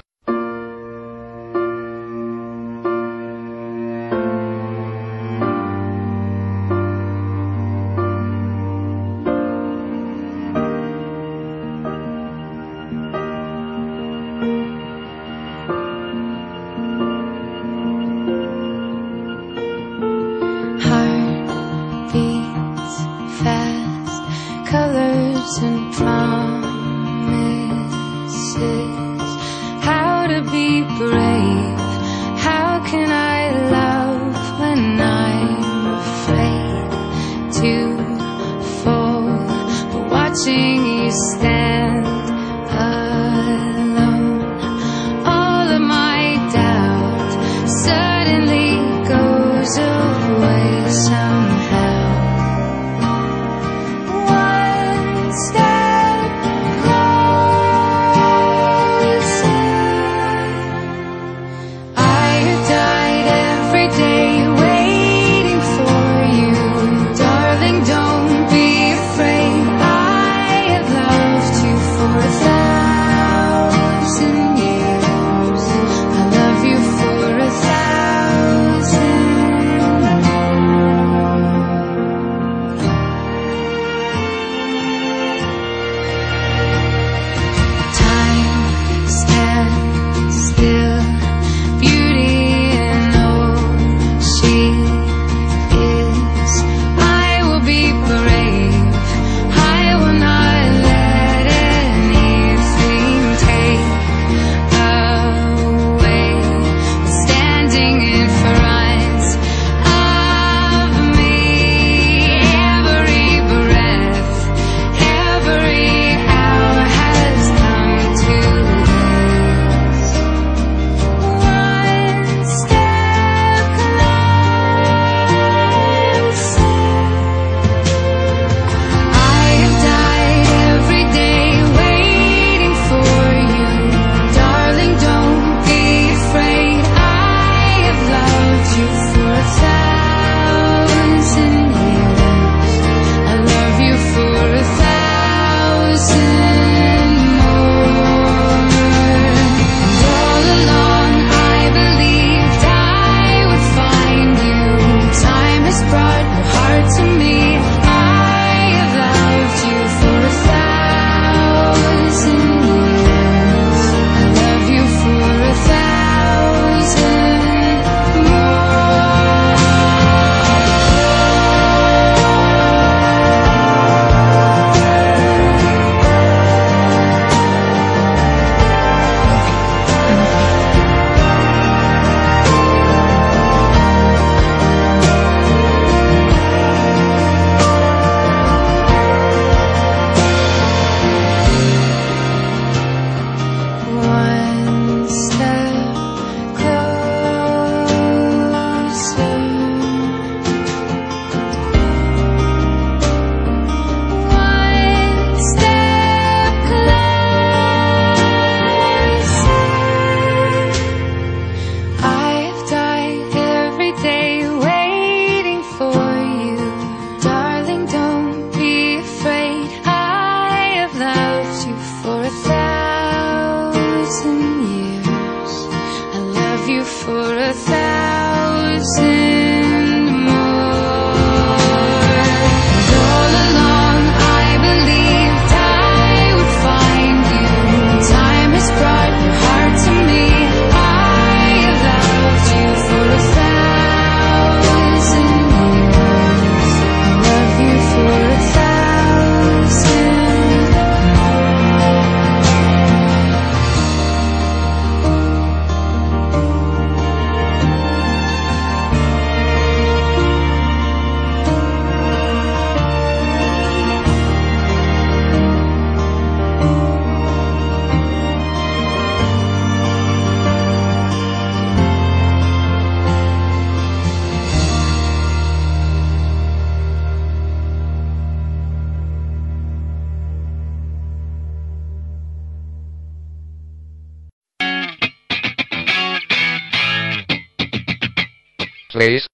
Heart beats fast, colors and promises. How a thousand more. And all along I believed I would find you. Time has brought your heart to me. I have loved you for a thousand years. I love you for a thousand. Please.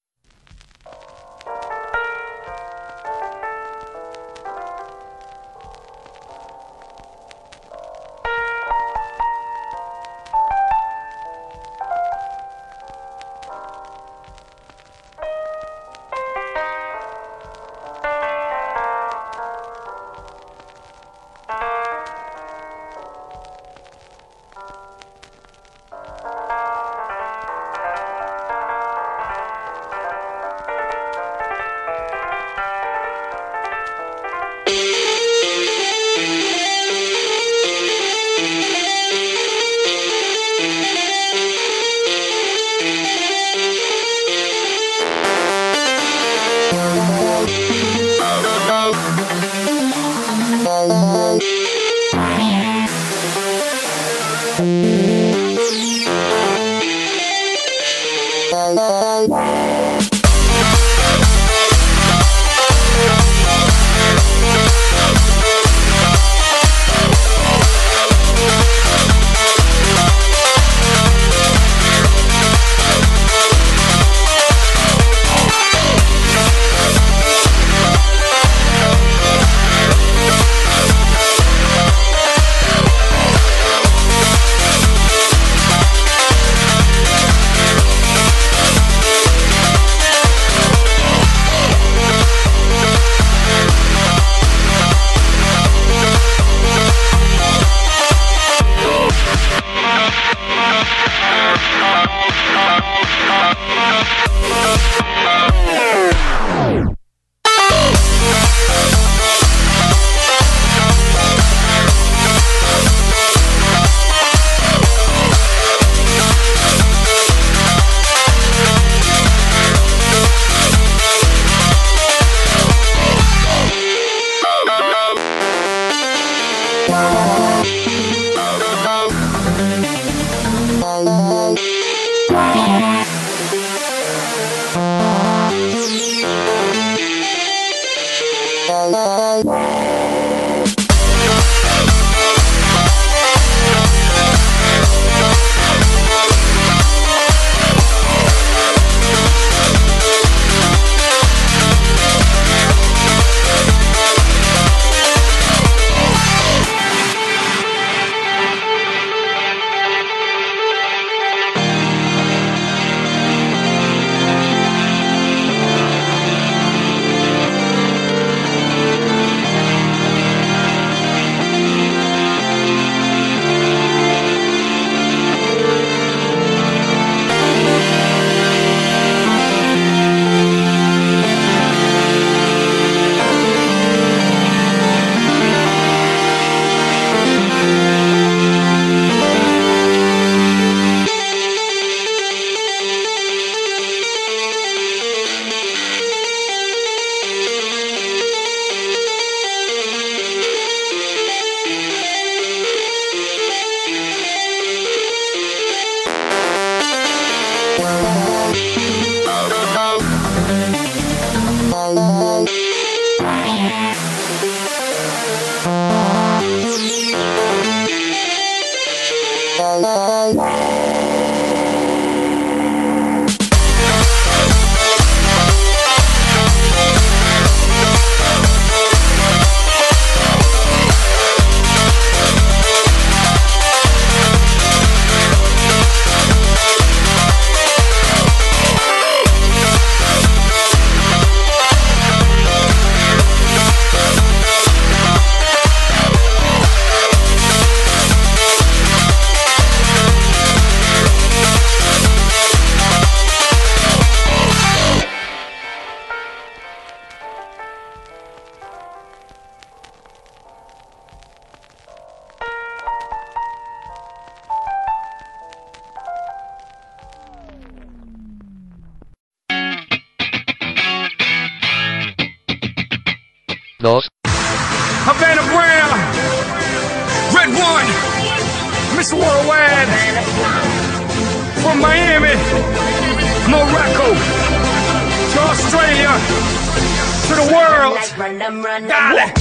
dos. Havana Brown, Red One, Mister Worldwide, from Miami, Morocco, to Australia, to the world. Dale.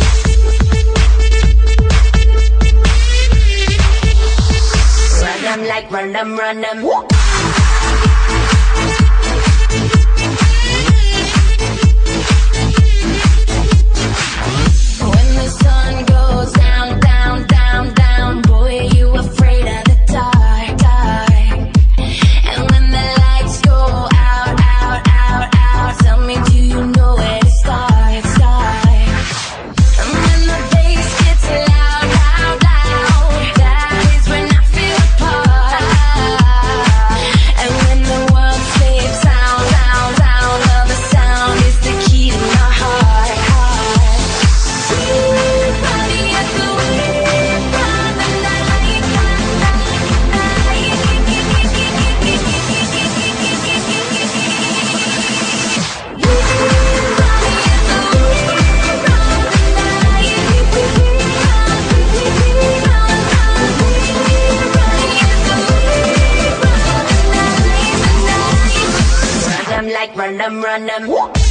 Run them like run them, run them. When the sun goes down, down, down, down, boy, you afraid of the dark, dark. And when the lights go out, out, out, out, tell me, do you know where to start, start? And when the bass gets loud, loud, loud, that is when I feel the part. And when the world sleeps, sound, sound, sound of the sound is the key to my heart, heart. Party at the wheel of the night, run them like run them, run them.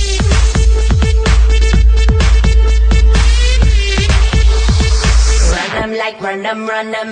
Run them like run them, run them.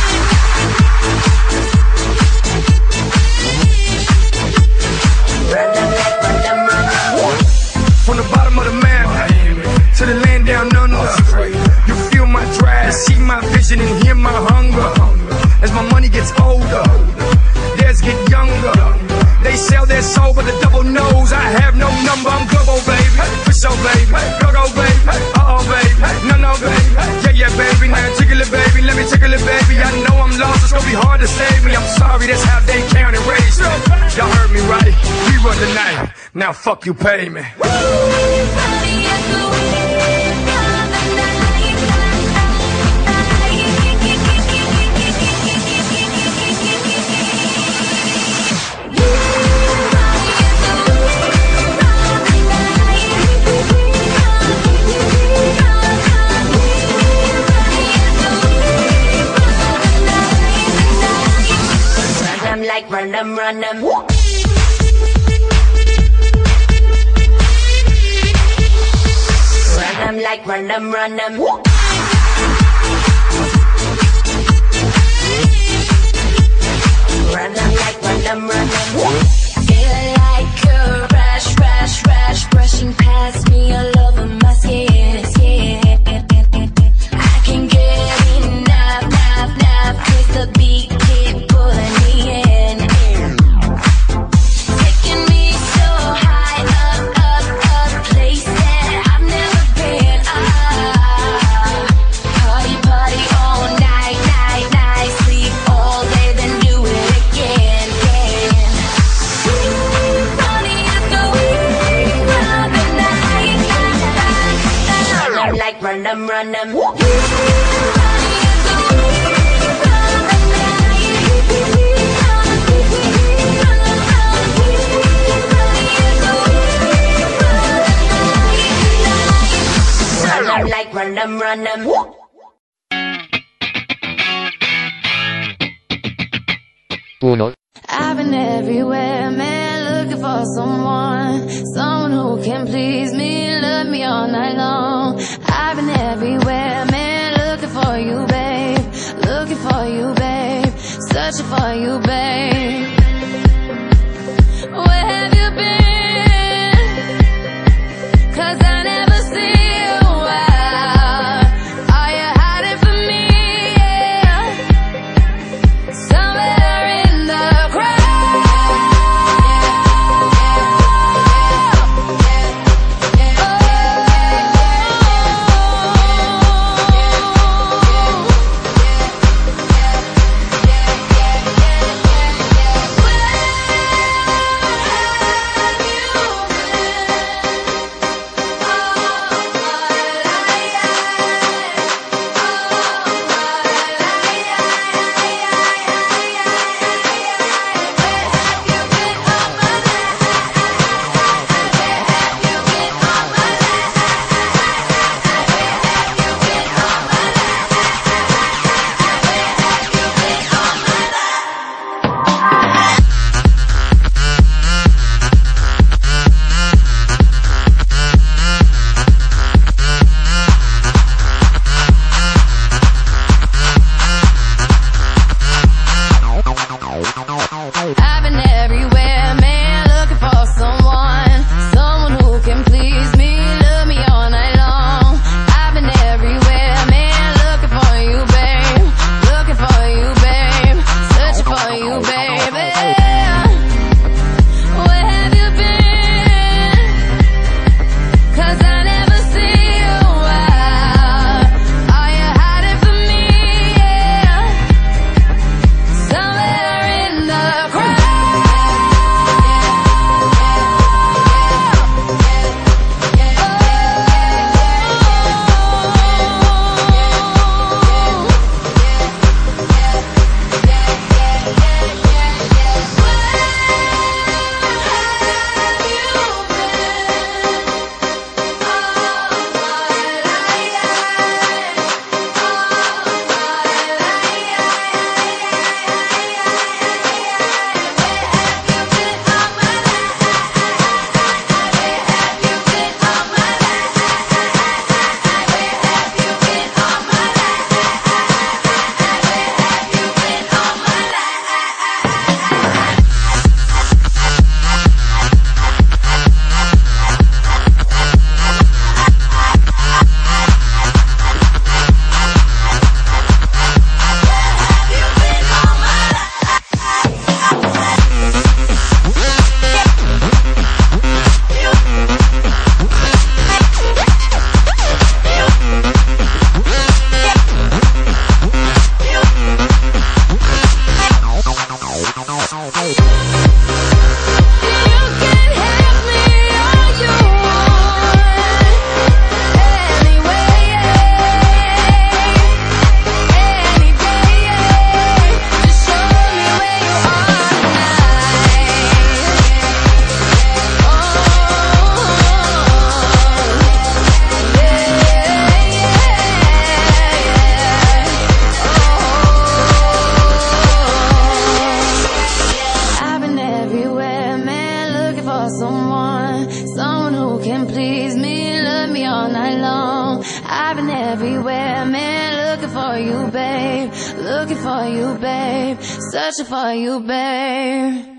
Run them like run them, run them. From the bottom of the map to the land down under, you feel my drive, see my vision, and hear my hunger. As my money gets older, theirs get younger. They sell their soul, but the devil knows I have no number. I'm global, baby, for sure, baby. Go, go, baby, uh-oh, baby, no, no, baby. Yeah, yeah, baby, now tickle it, baby, let me tickle it, baby. I know I'm lost, it's gonna be hard to save me. I'm sorry, that's how they count and raise me. Y'all heard me right, we run the night. Now fuck you, pay me. Like run them, run them. Run them like run them, run them. Run them like run them, run them. Feel like a rush, rush, rush, brushing past me all over my skin, skin. I can get enough, enough, enough, 'cause the beat keep pulling me in. Taking me so high up, up, up, place that I've never been. Ah, party, party all night, night, night, sleep all day, then do it again, again. Party at the wheel of the night, run them like run them, run them. Like run them, run them. Uno. I've been everywhere, man, looking for someone, someone who can please me, love me all night long. I've been everywhere, man, looking for you, babe, looking for you, babe, searching for you, babe. Where have you been? 'Cause I never see you out. Are you hiding from me? Yeah. Somewhere in the crowd. I've been everywhere, man, looking for someone, someone who can please me, love me all night long. I've been everywhere, man, looking for you, babe, looking for you, babe, searching for you, baby. Where have you been? 'Cause I never see you out. Are you hiding from me? Yeah. Somewhere in the crowd. Someone, someone who can please me, love me all night long. I've been everywhere, man, looking for you, babe, looking for you, babe, searching for you, babe.